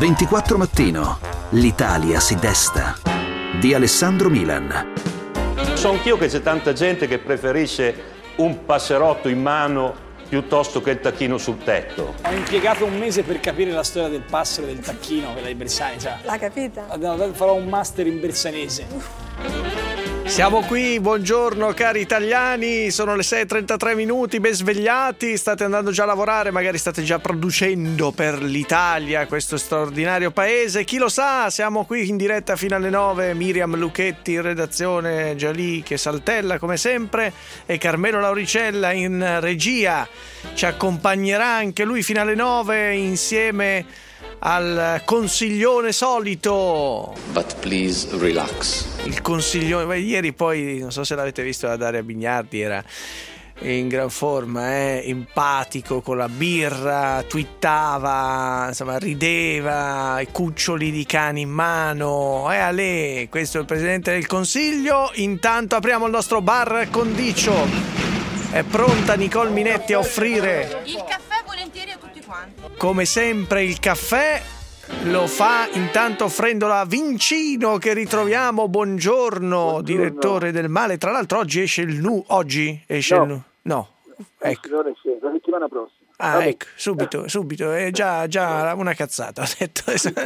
24 Mattino. L'Italia si desta. Di Alessandro Milan. So anch'io che c'è tanta gente che preferisce un passerotto in mano piuttosto che il tacchino sul tetto. Ho impiegato un mese per capire la storia del passero e del tacchino, quella di Bersani. L'ha capita? Farò un master in bersanese. Siamo qui, buongiorno cari italiani, sono le 6:33 minuti, ben svegliati, state andando già a lavorare, magari state già producendo per l'Italia, questo straordinario paese, chi lo sa, siamo qui in diretta fino alle 9, Miriam Lucchetti in redazione, già lì che saltella come sempre, e Carmelo Lauricella in regia, ci accompagnerà anche lui fino alle 9 insieme al consiglione solito. But please relax. Il consiglione, ieri poi non so se l'avete visto da Daria Bignardi, era in gran forma, empatico con la birra, twittava, insomma rideva, i cuccioli di cani in mano, Ale, questo è il Presidente del Consiglio. Intanto apriamo il nostro bar condicio, è pronta Nicole Minetti a offrire il caffè volentieri a tutti quanti. Come sempre il caffè lo fa intanto offrendolo a Vincino, che ritroviamo. Buongiorno, direttore del Male. Tra l'altro oggi esce il Nu. Oggi esce il Nu. No, ecco. La settimana prossima. Ah, vabbè. Ecco, subito, è già una cazzata, ho detto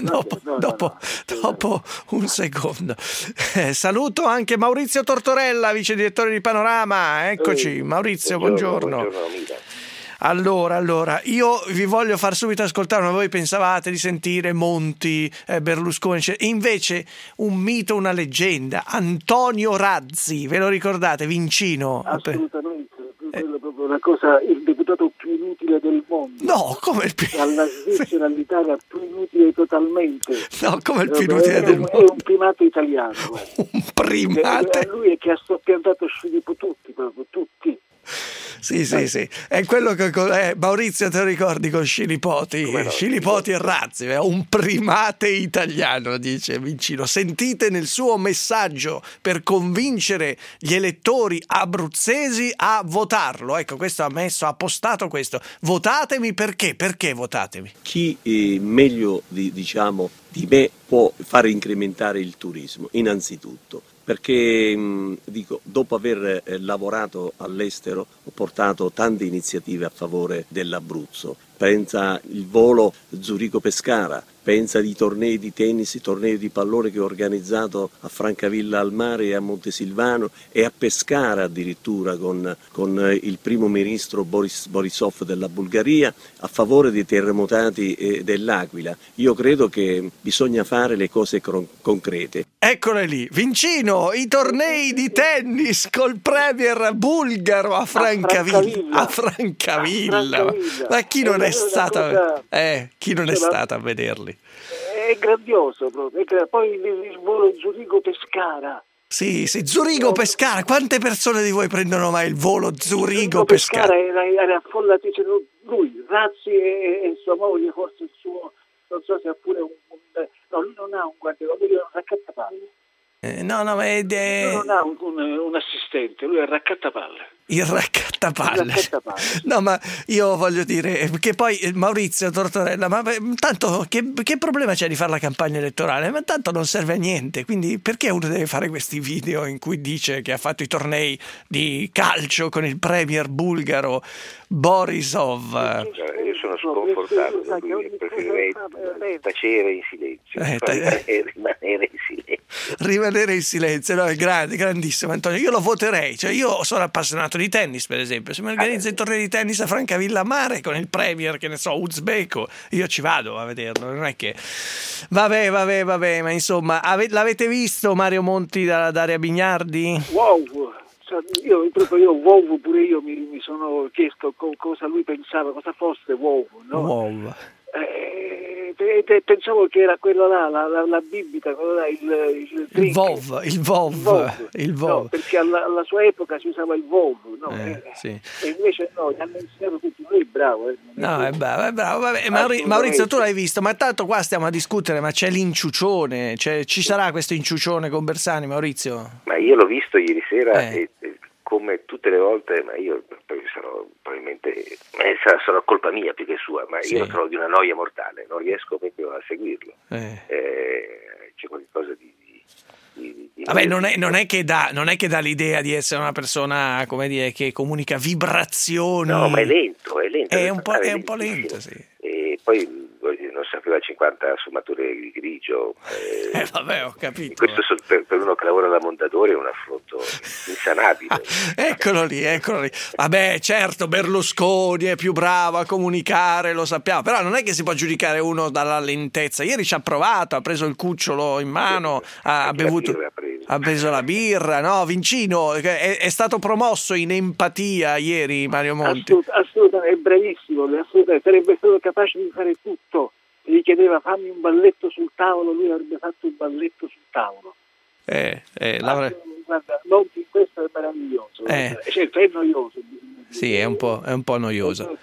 dopo un secondo. Saluto anche Maurizio Tortorella, vice direttore di Panorama. Eccoci, Maurizio, buongiorno. Allora, io vi voglio far subito ascoltare, ma voi pensavate di sentire Monti, Berlusconi, e invece un mito, una leggenda, Antonio Razzi, ve lo ricordate, Vincino? Assolutamente, quello è proprio una cosa, il deputato più inutile del mondo. No, come il più... Dalla Svizzera all'Italia, più inutile totalmente. No, come il più inutile del mondo. È un primate italiano. Un primate? Lui è che ha soppiantato tutti, proprio tutti. Sì, è quello che Maurizio, te lo ricordi con Scilipoti? No, Scilipoti e Razzi, è un primate italiano, dice Vincino. Sentite nel suo messaggio per convincere gli elettori abruzzesi a votarlo. Ecco, questo ha postato questo. Votatemi perché votatemi? Chi meglio di me può fare incrementare il turismo, innanzitutto. Perché dopo aver lavorato all'estero ho portato tante iniziative a favore dell'Abruzzo. Pensa il volo Zurigo-Pescara, pensa ai tornei di tennis, i tornei di pallone che ho organizzato a Francavilla al Mare e a Montesilvano e a Pescara addirittura con il primo ministro Borisov della Bulgaria a favore dei terremotati dell'Aquila. Io credo che bisogna fare le cose concrete. Eccole lì, Vincino, i tornei di tennis col premier bulgaro a Francavilla. Ma chi non è stato a vederli? È grandioso proprio. Poi il volo Zurigo-Pescara. Sì, Zurigo-Pescara. Quante persone di voi prendono mai il volo Zurigo-Pescara? Era affollatissimo. Lui, Razzi e sua moglie, forse il suo, non so se ha pure no, lui non ha un guardaroba, lui è un raccattapalle. No, ma lui non ha un assistente, lui è il raccattapalle. Il raccattapalle. No, ma io voglio dire che poi Maurizio Tortorella, ma tanto che problema c'è di fare la campagna elettorale? Ma tanto non serve a niente, quindi perché uno deve fare questi video in cui dice che ha fatto i tornei di calcio con il premier bulgaro Borisov? Io sono sconfortato, preferirei tacere in silenzio, rimanere in silenzio. No, è grandissimo Antonio, io lo voterei, cioè io sono appassionato di tennis, per esempio, se mi organizza i tornei di tennis a Francavilla Mare con il premier, che ne so, uzbeko, io ci vado a vederlo, non è che vabbè, ma insomma, l'avete visto Mario Monti da Daria Bignardi? Wow, io pure io mi sono chiesto cosa lui pensava, cosa fosse wow, no? Wow. Pensavo che era quello là, la bibita, quello là, il Vov. No, perché alla sua epoca si usava il Vov, no? Sì. E invece no, gli hanno insegnato tutti. Lui è bravo. No, è bravo. Vabbè, Maurizio, tu l'hai visto, ma tanto qua stiamo a discutere, ma c'è l'inciucione, ci sarà questo inciucione con Bersani, Maurizio? Ma io l'ho visto ieri sera e come tutte le volte, ma io poi sarò probabilmente veramente sarà colpa mia più che sua, ma io lo trovo di una noia mortale, non riesco proprio a seguirlo. C'è qualcosa di vabbè, non è che dà l'idea di essere una persona, come dire, che comunica vibrazioni. No, ma è lento. È un po' lento, sì. E poi non sapeva 50 sfumature di grigio. Vabbè, ho capito. Questo per uno che lavora da montatore è un affronto insanabile. Eccolo lì. Vabbè, certo, Berlusconi è più bravo a comunicare, lo sappiamo, però non è che si può giudicare uno dalla lentezza. Ieri ci ha provato, ha preso il cucciolo in mano, ha bevuto, ha preso la birra, no? Vincino è stato promosso in empatia ieri, Mario Monti. Assolutamente, è bravissimo, assolutamente, sarebbe stato capace di fare tutto. Gli chiedeva fammi un balletto sul tavolo, lui avrebbe fatto un balletto sul tavolo. Guarda, Monti, questo è meraviglioso. Certo, è noioso. Sì, è un po' noioso.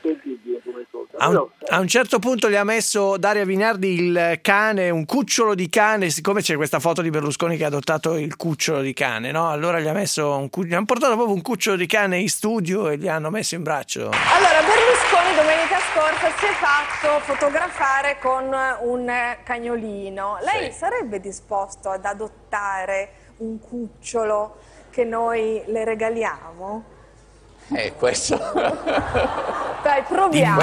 A un certo punto gli ha messo Daria Vignardi il cane, un cucciolo di cane, siccome c'è questa foto di Berlusconi che ha adottato il cucciolo di cane, no? Allora gli hanno portato proprio un cucciolo di cane in studio e gli hanno messo in braccio. Allora, Berlusconi domenica scorsa si è fatto fotografare con un cagnolino. Lei sarebbe disposto ad adottare un cucciolo che noi le regaliamo? Questo. Dai, proviamo.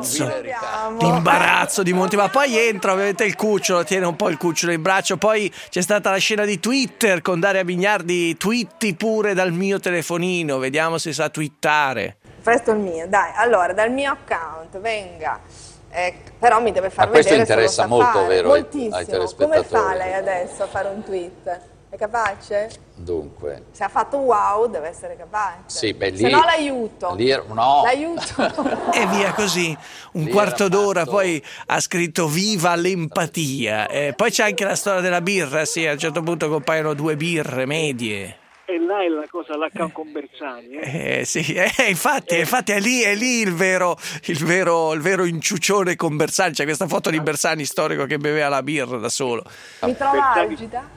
L'imbarazzo di Monti, ma poi entra ovviamente il cucciolo, tiene un po' il cucciolo in braccio, poi c'è stata la scena di Twitter con Daria Vignardi, twitti pure dal mio telefonino, vediamo se sa twittare. Presto il mio, dai, allora dal mio account, venga. Però mi deve far vedere. Questo interessa molto, vero? Moltissimo. Ai telespettatori. Come fa lei adesso a fare un tweet? È capace? Dunque. Se ha fatto wow, deve essere capace. Sì, beh, lì, se no l'aiuto. No. L'aiuto. E via così, quarto d'ora, poi ha scritto viva l'empatia. Poi c'è anche la storia della birra, sì, a un certo punto compaiono 2 birre medie. E là è la cosa, l'account con Bersani. Sì, infatti è lì il vero inciuccione con Bersani. C'è questa foto di Bersani storico che beveva la birra da solo. Mi trova algida?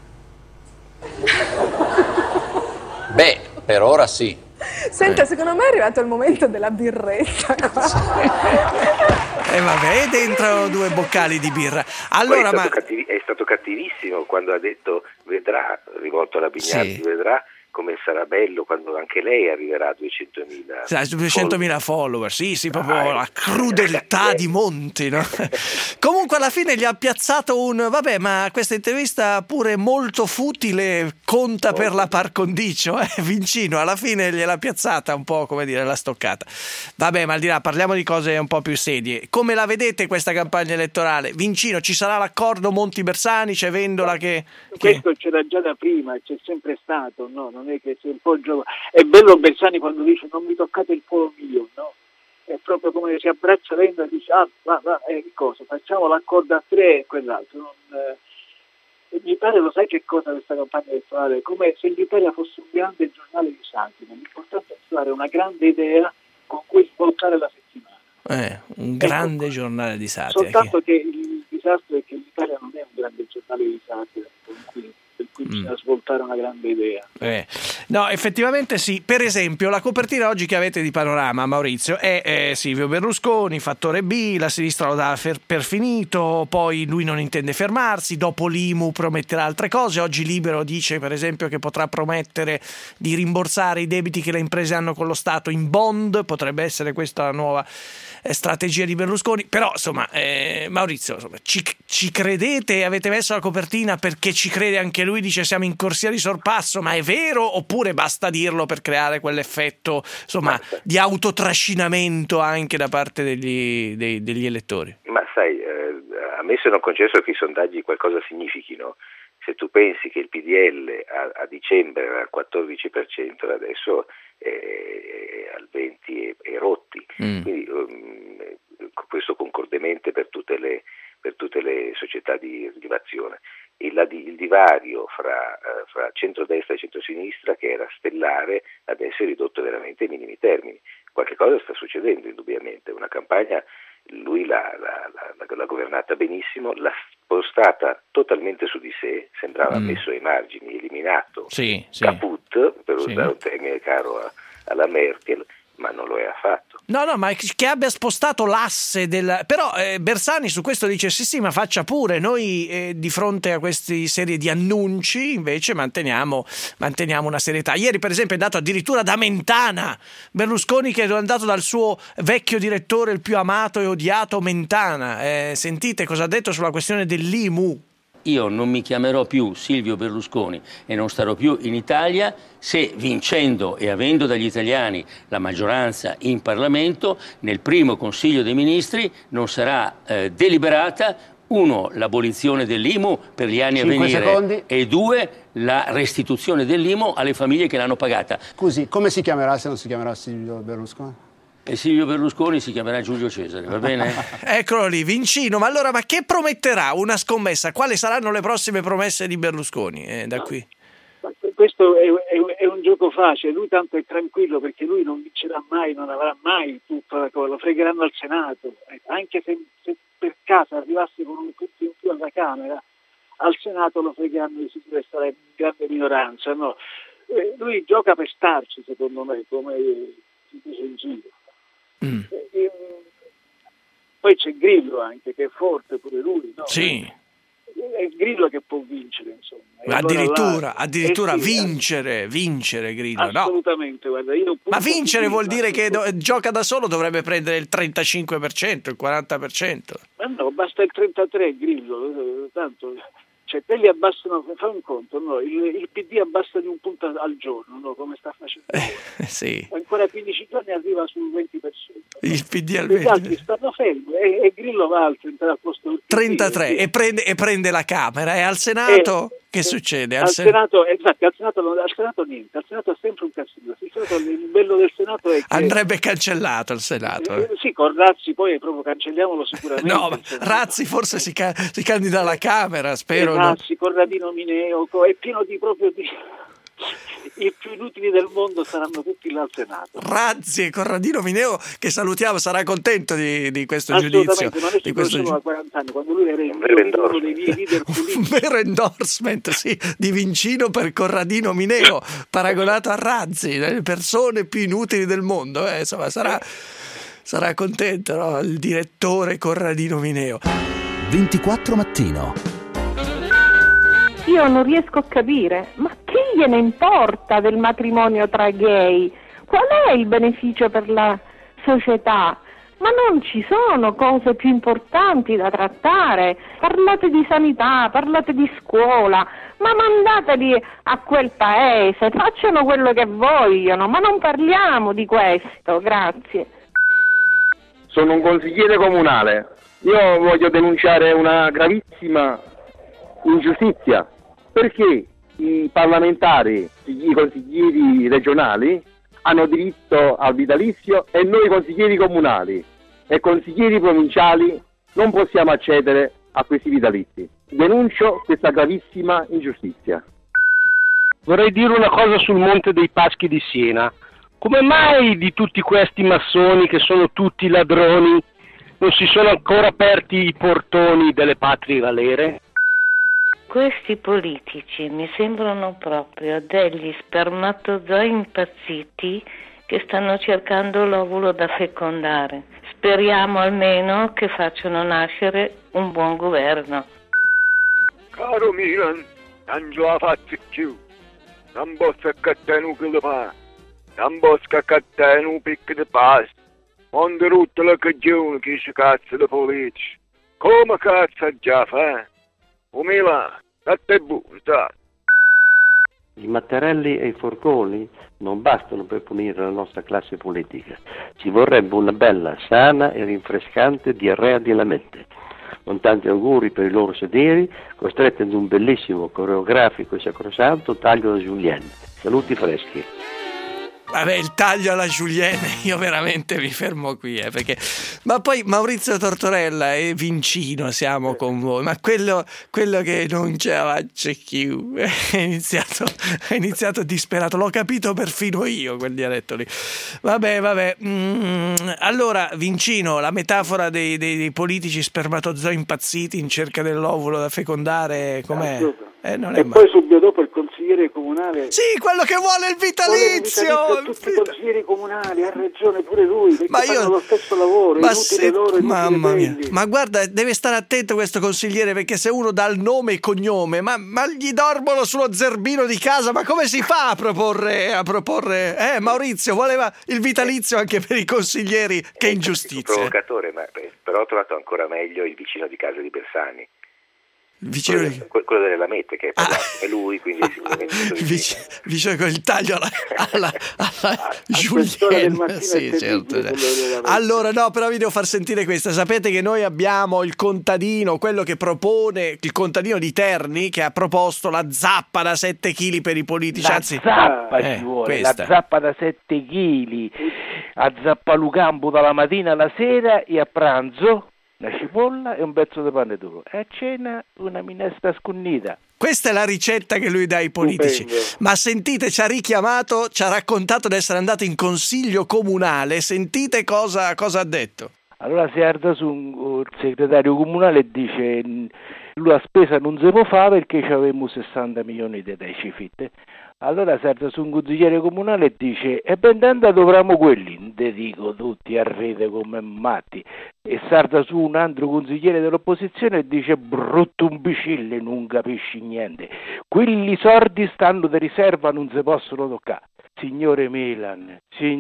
Beh, per ora sì. Senta, secondo me è arrivato il momento della birretta. Vabbè, dentro 2 boccali di birra. Allora, è stato cattivissimo quando ha detto vedrà, rivolto alla Vignardi, vedrà come sarà bello quando anche lei arriverà a 200.000 follower. Sì, proprio la crudeltà di Monti, no? Comunque alla fine gli ha piazzato vabbè, ma questa intervista pure molto futile conta per la par condicio, Vincino alla fine gliel'ha piazzata un po', come dire, la stoccata. Vabbè, ma al di là, parliamo di cose un po' più sedie. Come la vedete questa campagna elettorale? Vincino, ci sarà l'accordo Monti-Bersani? C'è Vendola che... Questo c'era già da prima, c'è sempre stato, no? Non è che sia un po' giovane. È bello Bersani quando dice non mi toccate il polo mio, no? È proprio come si abbraccia Vendola e dice cosa? Facciamo l'accordo a 3 e quell'altro. Mi pare, lo sai che cosa questa campagna elettorale? Come se l'Italia fosse un grande giornale di satira. L'importante è trovare una grande idea con cui svoltare la settimana. Un grande giornale di satira. Soltanto che il disastro è che l'Italia non è un grande giornale di satira per cui bisogna svoltare una grande idea. No, effettivamente sì. Per esempio, la copertina oggi che avete di Panorama, Maurizio, è Silvio Berlusconi, fattore B, la sinistra lo dà per finito, poi lui non intende fermarsi, dopo l'IMU prometterà altre cose. Oggi Libero dice, per esempio, che potrà promettere di rimborsare i debiti che le imprese hanno con lo Stato in bond, potrebbe essere questa la nuova strategia di Berlusconi. Però insomma, Maurizio, ci credete? Avete messo la copertina perché ci crede anche lui? Dice siamo in corsia di sorpasso, ma è vero oppure basta dirlo per creare quell'effetto di autotrascinamento anche da parte degli elettori? Ma sai, a me sono concesso che i sondaggi qualcosa significhino. Se tu pensi che il PDL a dicembre era al 14%, adesso è al 20% e rotti. Quindi questo concordemente per tutte le società di rilevazione. Il divario fra centrodestra e centrosinistra, che era stellare, adesso è ridotto veramente ai minimi termini. Qualche cosa sta succedendo indubbiamente. Una campagna lui l'ha governata benissimo, l'ha spostata totalmente su di sé, sembrava messo ai margini, eliminato, caput, per usare un termine caro alla Merkel, ma non lo è affatto. No, ma che abbia spostato l'asse del... Però Bersani su questo dice sì, ma faccia pure. Noi di fronte a queste serie di annunci invece manteniamo una serietà. Ieri per esempio è andato addirittura da Mentana Berlusconi, che è andato dal suo vecchio direttore, il più amato e odiato Mentana. Sentite cosa ha detto sulla questione dell'IMU. Io non mi chiamerò più Silvio Berlusconi e non starò più in Italia se, vincendo e avendo dagli italiani la maggioranza in Parlamento, nel primo Consiglio dei Ministri non sarà deliberata, 1, l'abolizione dell'IMU per gli anni a venire e 2, la restituzione dell'IMU alle famiglie che l'hanno pagata. Scusi, come si chiamerà se non si chiamerà Silvio Berlusconi? E Silvio Berlusconi si chiamerà Giulio Cesare, va bene? Eccolo lì, Vincino. Ma allora, ma che prometterà una scommessa? Quali saranno le prossime promesse di Berlusconi da qui? Questo è un gioco facile, lui tanto è tranquillo perché lui non vincerà mai, non avrà mai tutta la cosa, lo fregheranno al Senato, anche se per caso arrivasse con un punto in più alla Camera, al Senato lo fregheranno di sicuro e sarà in grande minoranza, no? Lui gioca per starci, secondo me, come si dice in giro. Poi c'è Grillo anche, che è forte pure lui, no? Sì. È Grillo che può vincere, insomma. Addirittura sì, vincere Grillo, assolutamente, no? Guarda, io ma vincere vuol dire che gioca da solo, dovrebbe prendere il 35%, il 40%. Ma no, basta il 33% Grillo, tanto... Cioè, quelli abbassano, fa un conto, no? Il PD abbassa di un punto al giorno, no? Come sta facendo ora. Sì. Ancora 15 giorni arriva sul 20%. Il PD al 20%. Gli altri stanno fermi e Grillo va al 33 e prende la Camera. E al Senato che succede? Al Senato niente, al Senato è sempre un casino. Il bello del Senato è che... Andrebbe cancellato il Senato. Sì, con Razzi poi proprio cancelliamolo sicuramente. No, ma Razzi forse si candida alla Camera, spero. Razzi, Corradino Mineo, è pieno di i più inutili del mondo saranno tutti là al Senato. Razzi e Corradino Mineo, che salutiamo, sarà contento di questo giudizio. Assolutamente, ma noi ci conosciamo da 40 anni, quando lui era uno dei miei leader politici. Un vero endorsement, sì, di Vincino per Corradino Mineo, paragonato a Razzi, le persone più inutili del mondo. Insomma, sarà contento, no? Il direttore Corradino Mineo. 24 Mattino. Io non riesco a capire, ma che gliene importa del matrimonio tra gay? Qual è il beneficio per la società? Ma non ci sono cose più importanti da trattare? Parlate di sanità, parlate di scuola, ma mandateli a quel paese, facciano quello che vogliono, ma non parliamo di questo, grazie. Sono un consigliere comunale, io voglio denunciare una gravissima ingiustizia, perché i parlamentari, i consiglieri regionali hanno diritto al vitalizio e noi consiglieri comunali e consiglieri provinciali non possiamo accedere a questi vitalizi. Denuncio questa gravissima ingiustizia. Vorrei dire una cosa sul Monte dei Paschi di Siena. Come mai di tutti questi massoni, che sono tutti ladroni, non si sono ancora aperti i portoni delle patrie galere? Questi politici mi sembrano proprio degli spermatozoi impazziti che stanno cercando l'ovulo da fecondare. Speriamo almeno che facciano nascere un buon governo. Caro Milan, non ce la faccio più. Non posso accattare un chilo di pane. Non posso accattare un picco di pasta. Quando rutta la cagione che si cazzo di politici. Come cazzo già fa? O Milan, a te buono, I Mattarelli e i Forconi non bastano per punire la nostra classe politica. Ci vorrebbe una bella, sana e rinfrescante diarrea di lamente. Con tanti auguri per i loro sederi, costretti ad un bellissimo, coreografico e sacrosanto taglio da Julienne. Saluti freschi. Vabbè, il taglio alla Julienne, io veramente mi fermo qui, perché... Ma poi Maurizio Tortorella e Vincino siamo con voi, ma quello che non ce la faccio più, è iniziato disperato, l'ho capito perfino io quel dialetto lì. Vabbè. Allora, Vincino, la metafora dei politici spermatozoi impazziti in cerca dell'ovulo da fecondare, com'è? Non è poi subito dopo il consigliere consigliere comunale. Sì, quello che vuole il vitalizio. A tutti i consiglieri comunali, ha ragione pure lui, perché fanno lo stesso lavoro, inutile loro, inutile mamma mia. quelli. Ma guarda, deve stare attento questo consigliere, perché se uno dà il nome e cognome, ma gli dormono sullo zerbino di casa, ma come si fa a proporre? Maurizio voleva il vitalizio anche per i consiglieri, che ingiustizia. Provocatore, ma però ho trovato ancora meglio il vicino di casa di Bersani. Quello delle lamette, che è lui, quindi sicuramente vicino con il taglio alla Julien. Sì, certo. Allora no, però vi devo far sentire questa. Sapete che noi abbiamo il contadino, quello che propone, il contadino di Terni, che ha proposto la zappa da 7 kg per i politici. La zappa ci vuole, la zappa da 7 kg, a Zappalucampo dalla mattina alla sera, e a pranzo una cipolla e un pezzo di pane duro, e a cena una minestra scunnita. Questa è la ricetta che lui dà ai politici. Ma sentite, ci ha richiamato, ci ha raccontato di essere andato in consiglio comunale. Sentite cosa ha detto. Allora si arda su il segretario comunale e dice: lui la spesa non si può fare perché avevamo 60 milioni di decifit. Allora salta su un consigliere comunale e dice: e ben tanto dovremmo quelli, te dico tutti a rete come matti. E salta su un altro consigliere dell'opposizione e dice: brutto imbecille, non capisci niente, quelli sordi stanno di riserva, non si possono toccare. Signore Milan,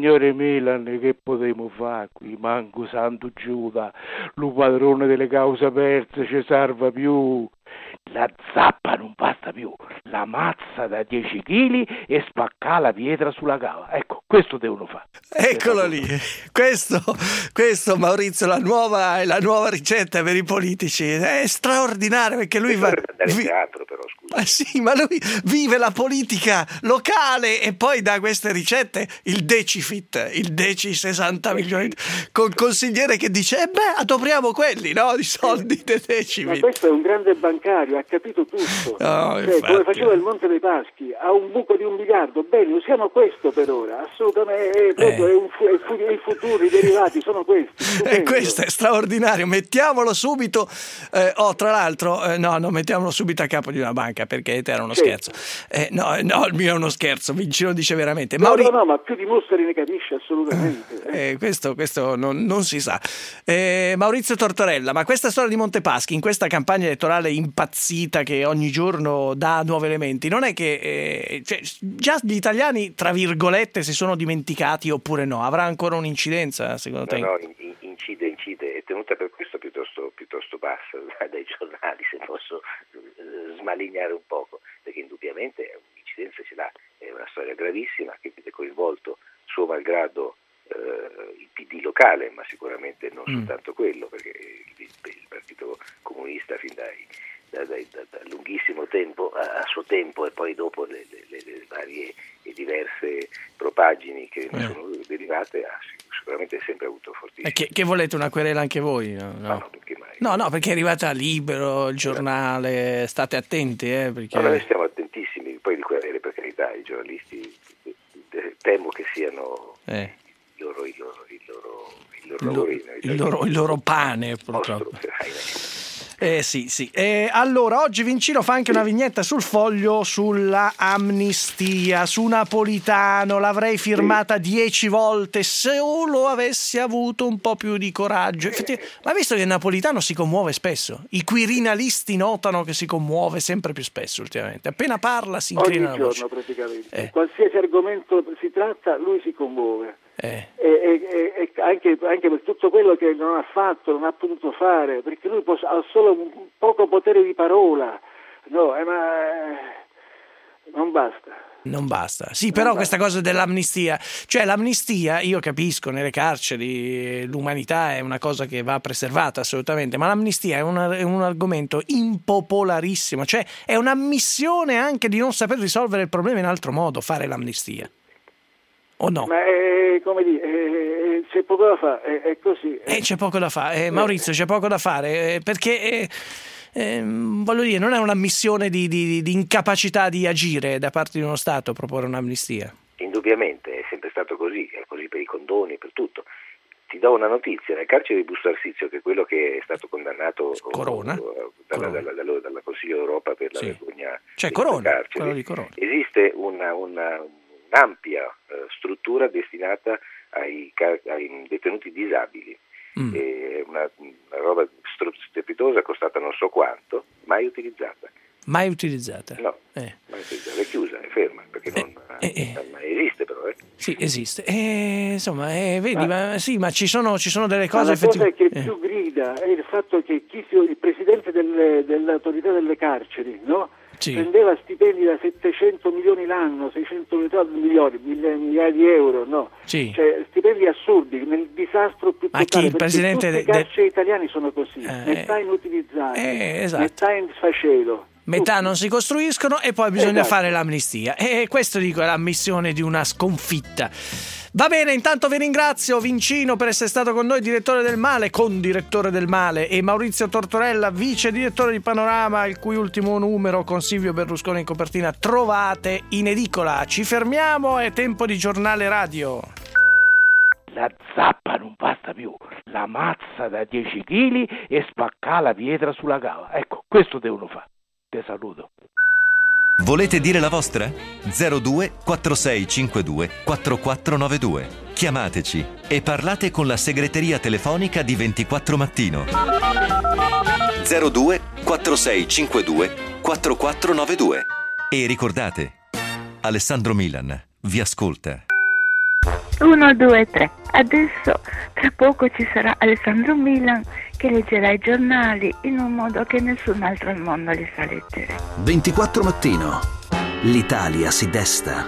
che potremo fare qui? Manco Santo Giuda, lo padrone delle cause perse ci serve più. La zappa non basta più, la mazza da 10 kg e spacca la pietra sulla cava. Ecco, questo devono fare. Eccolo lì, questo Maurizio, la nuova ricetta per i politici. È straordinario, perché lui va... teatro, però, scusa. Sì, ma lui vive la politica locale e poi dà queste ricette, il decifit, il deci 60 milioni, col consigliere che dice: adopriamo quelli, no, di soldi dei decifit. Ma questo è un grande bancario, ha capito tutto. Come faceva il Monte dei Paschi, ha un buco di 1 miliardo, bene, usiamo questo per ora, assolutamente, i futuri derivati sono questi. E questo è straordinario, mettiamolo subito, tra l'altro, non mettiamolo subito a capo di una banca, perché era uno scherzo. No, il mio è uno scherzo, Vincino dice veramente. No, ma più di Mussari ne capisce assolutamente. Questo non si sa. Maurizio Tortorella, ma questa storia di Montepaschi, in questa campagna elettorale impazzita che ogni giorno dà nuovi elementi, non è che già gli italiani, tra virgolette, si sono dimenticati oppure no? Avrà ancora un'incidenza secondo te? No, incide, è tenuta per questo piuttosto bassa dai giornali, se posso smalignare un poco, perché indubbiamente un'incidenza ce l'ha, è una storia gravissima che vede coinvolto suo malgrado il PD locale, ma sicuramente non soltanto quello, perché il Partito Comunista fin da lunghissimo tempo, a suo tempo, e poi dopo le varie e diverse propagini che ne sono derivate, ha sicuramente sempre avuto fortissimo. Che volete, una querela anche voi? No, perché mai? No, perché è arrivata Libero, il giornale, state attenti, perché... No, noi stiamo attentissimi, poi di querele, per carità, i giornalisti temo che siano il loro pane, purtroppo. Sì. Allora, oggi Vincino fa anche una vignetta sul Foglio sulla amnistia, su Napolitano. L'avrei firmata 10 volte se solo avessi avuto un po' più di coraggio. Ma visto che Napolitano si commuove spesso, i quirinalisti notano che si commuove sempre più spesso ultimamente. Appena parla si incrina la voce. Ogni giorno praticamente. Qualsiasi argomento si tratta, lui si commuove. E anche per tutto quello che non ha fatto, non ha potuto fare, perché lui ha solo un poco potere di parola, ma non basta. Non basta. Sì, però questa cosa dell'amnistia, cioè l'amnistia, io capisco, nelle carceri l'umanità è una cosa che va preservata assolutamente, ma l'amnistia è un argomento impopolarissimo, cioè è un'ammissione anche di non saper risolvere il problema in altro modo, fare l'amnistia. O no? Ma come dire, c'è poco da fare, è così. C'è poco da fare, Maurizio, c'è poco da fare, perché voglio dire, non è un'ammissione di incapacità di agire da parte di uno Stato proporre un'amnistia. Indubbiamente, è sempre stato così, è così per i condoni, per tutto. Ti do una notizia: nel carcere di Busto Arsizio, che è quello che è stato condannato dalla Consiglio d'Europa per la vergogna quello di Corona, esiste un'ampia struttura destinata ai detenuti disabili. Una roba strepitosa, costata non so quanto, mai utilizzata. Mai utilizzata? No, mai utilizzata, è chiusa, è ferma, perché non esiste però. Sì, esiste. Vedi, ma ci sono delle cose effettivamente. La cosa che più grida è il fatto che il presidente dell'autorità delle carceri, no? Prendeva stipendi da 700 milioni l'anno, 600 milioni, migliaia di euro, no? Cioè, stipendi assurdi, nel disastro più totale, il presidente tutti i carceri italiani sono così, metà inutilizzati, metà in sfacelo. Metà non si costruiscono e poi bisogna fare l'amnistia. E questo, dico, è l'ammissione di una sconfitta. Va bene, intanto vi ringrazio Vincino per essere stato con noi, direttore del Male, condirettore del Male, e Maurizio Tortorella, vice direttore di Panorama, il cui ultimo numero con Silvio Berlusconi in copertina trovate in edicola. Ci fermiamo, è tempo di giornale radio. La zappa non basta più, la mazza da 10 kg e spacca la pietra sulla cava. Ecco, questo devono fare. Te saluto. Volete dire la vostra? 02 4652 4492. Chiamateci e parlate con la segreteria telefonica di 24 Mattino. 02 4652 4492. E ricordate, Alessandro Milan vi ascolta. 1, 2, 3. Adesso, tra poco ci sarà Alessandro Milan che leggerà i giornali in un modo che nessun altro al mondo li sa leggere. 24 Mattino. L'Italia si desta.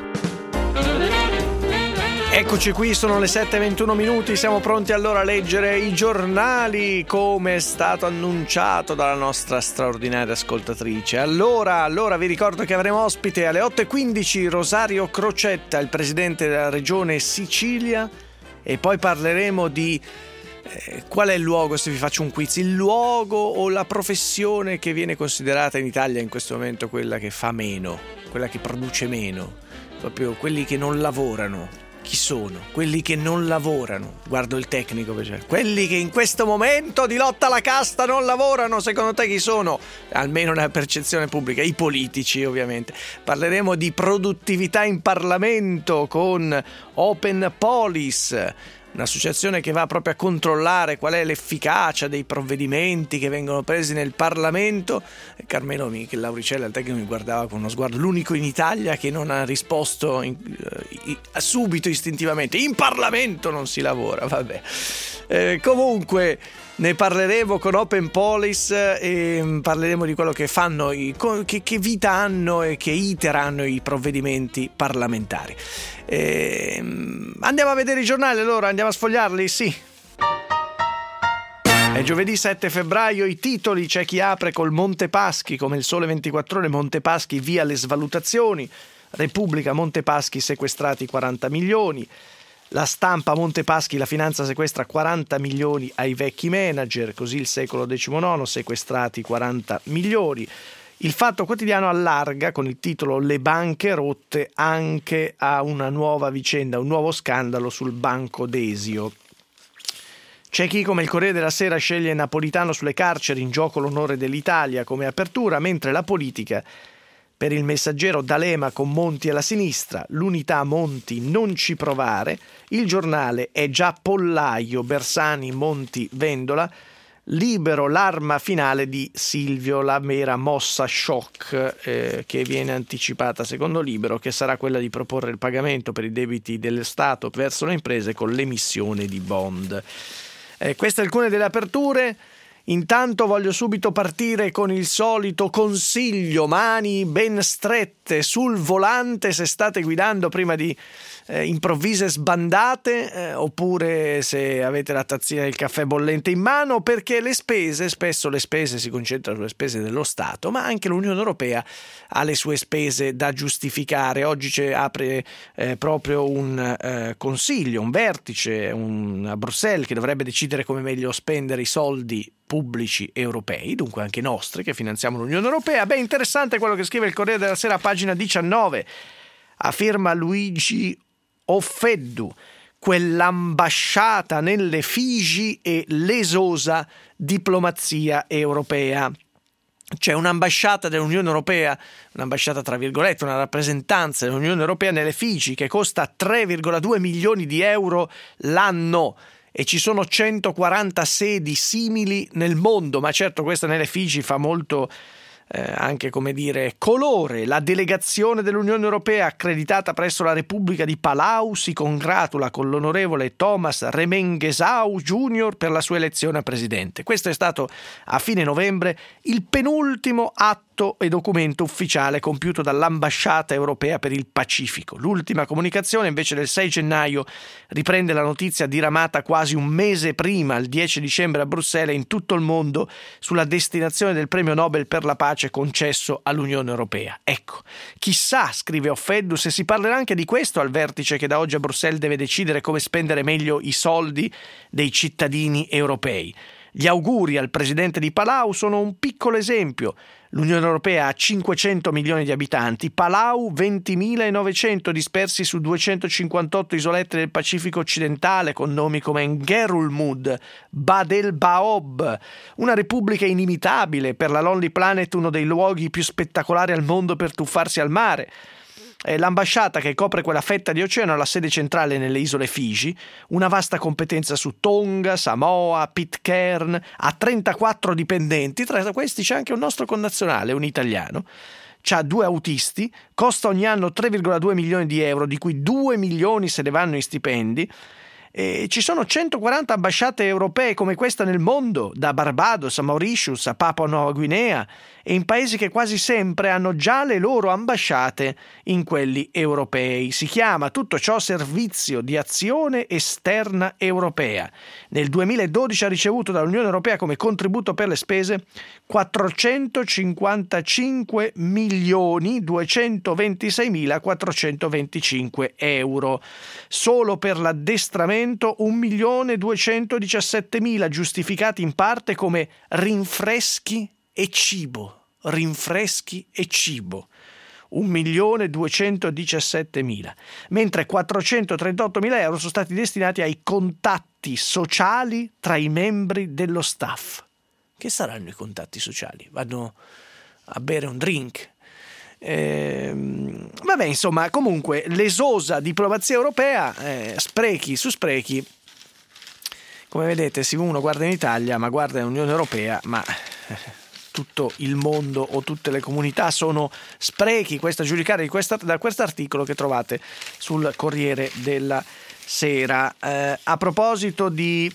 Eccoci qui, sono le 7:21 minuti, siamo pronti allora a leggere i giornali come è stato annunciato dalla nostra straordinaria ascoltatrice. Allora vi ricordo che avremo ospite alle 8:15 Rosario Crocetta, il presidente della regione Sicilia, e poi parleremo di qual è il luogo, se vi faccio un quiz, il luogo o la professione che viene considerata in Italia in questo momento quella che fa meno, quella che produce meno, proprio quelli che non lavorano. Chi sono? Quelli che non lavorano. Guardo il tecnico, quelli che in questo momento di lotta alla casta non lavorano, secondo te chi sono? Almeno nella percezione pubblica, i politici ovviamente. Parleremo di produttività in Parlamento con Open Polis, un'associazione che va proprio a controllare qual è l'efficacia dei provvedimenti che vengono presi nel Parlamento. Carmelo Lauricella, il tecnico, mi guardava con uno sguardo, l'unico in Italia che non ha risposto subito istintivamente: in Parlamento non si lavora, vabbè. Comunque ne parleremo con Open Police e parleremo di quello che fanno, che vita hanno e che iter hanno i provvedimenti parlamentari. Andiamo a vedere i giornali, allora andiamo a sfogliarli, sì. È giovedì 7 febbraio, i titoli: c'è chi apre col Montepaschi, come il Sole 24 Ore, Montepaschi via le svalutazioni, Repubblica, Montepaschi sequestrati 40 milioni, La Stampa, Montepaschi, la finanza sequestra 40 milioni ai vecchi manager, così il Secolo XIX, sequestrati 40 milioni. Il Fatto Quotidiano allarga con il titolo Le banche rotte anche a una nuova vicenda, un nuovo scandalo sul Banco Desio. C'è chi, come il Corriere della Sera, sceglie Napolitano sulle carceri, in gioco l'onore dell'Italia come apertura, mentre la politica, per il Messaggero, D'Alema con Monti alla sinistra, l'Unità Monti non ci provare, il Giornale è già Pollaio, Bersani, Monti, Vendola, Libero, l'arma finale di Silvio, la mera mossa shock che viene anticipata secondo Libero, che sarà quella di proporre il pagamento per i debiti dello Stato verso le imprese con l'emissione di bond. Queste alcune delle aperture. Intanto voglio subito partire con il solito consiglio: mani ben strette sul volante se state guidando prima di improvvise sbandate, oppure se avete la tazzina del caffè bollente in mano, perché spesso le spese si concentrano sulle spese dello Stato, ma anche l'Unione Europea ha le sue spese da giustificare. Oggi apre proprio un consiglio, un vertice a Bruxelles, che dovrebbe decidere come meglio spendere i soldi pubblici europei, dunque anche nostri, che finanziamo l'Unione Europea. Beh, interessante quello che scrive il Corriere della Sera, pagina 19, a firma Luigi Offeddu. quell'ambasciata nelle Figi e l'esosa diplomazia europea. C'è un'ambasciata dell'Unione Europea, un'ambasciata tra virgolette, una rappresentanza dell'Unione Europea nelle Figi che costa 3,2 milioni di euro l'anno e ci sono 140 sedi simili nel mondo, ma certo questa nelle Figi fa molto anche, come dire, colore. La delegazione dell'Unione Europea accreditata presso la Repubblica di Palau si congratula con l'onorevole Thomas Remengesau Jr. per la sua elezione a presidente. Questo è stato a fine novembre il penultimo atto e documento ufficiale compiuto dall'ambasciata europea per il Pacifico. L'ultima comunicazione invece del 6 gennaio riprende la notizia diramata quasi un mese prima, il 10 dicembre a Bruxelles e in tutto il mondo, sulla destinazione del premio Nobel per la pace concesso all'Unione Europea. Ecco, chissà, scrive Offeddu, se si parlerà anche di questo al vertice che da oggi a Bruxelles deve decidere come spendere meglio i soldi dei cittadini europei. Gli auguri al presidente di Palau sono un piccolo esempio. L'Unione Europea ha 500 milioni di abitanti, Palau 20.900 dispersi su 258 isolette del Pacifico occidentale con nomi come Ngerulmud, Bab el-Baob, una repubblica inimitabile, per la Lonely Planet uno dei luoghi più spettacolari al mondo per tuffarsi al mare. L'ambasciata che copre quella fetta di oceano ha la sede centrale nelle isole Figi, una vasta competenza su Tonga, Samoa, Pitcairn, ha 34 dipendenti, tra questi c'è anche un nostro connazionale, un italiano, c'ha 2 autisti, costa ogni anno 3,2 milioni di euro, di cui 2 milioni se ne vanno in stipendi. E ci sono 140 ambasciate europee come questa nel mondo, da Barbados a Mauritius a Papua Nuova Guinea, e in paesi che quasi sempre hanno già le loro ambasciate in quelli europei. Si chiama tutto ciò Servizio di Azione Esterna Europea. Nel 2012 ha ricevuto dall'Unione Europea come contributo per le spese 455.226.425 euro. Solo per l'addestramento 1.217.000, giustificati in parte come rinfreschi e cibo. 1.217.000, mentre 438.000 euro sono stati destinati ai contatti sociali tra i membri dello staff. Che saranno i contatti sociali? Vanno a bere un drink? Vabbè, insomma, comunque l'esosa diplomazia europea, sprechi su sprechi. Come vedete, se uno guarda in Italia, ma guarda in Unione Europea, ma tutto il mondo o tutte le comunità sono sprechi. Questo a giudicare da questo articolo che trovate sul Corriere della Sera. A proposito di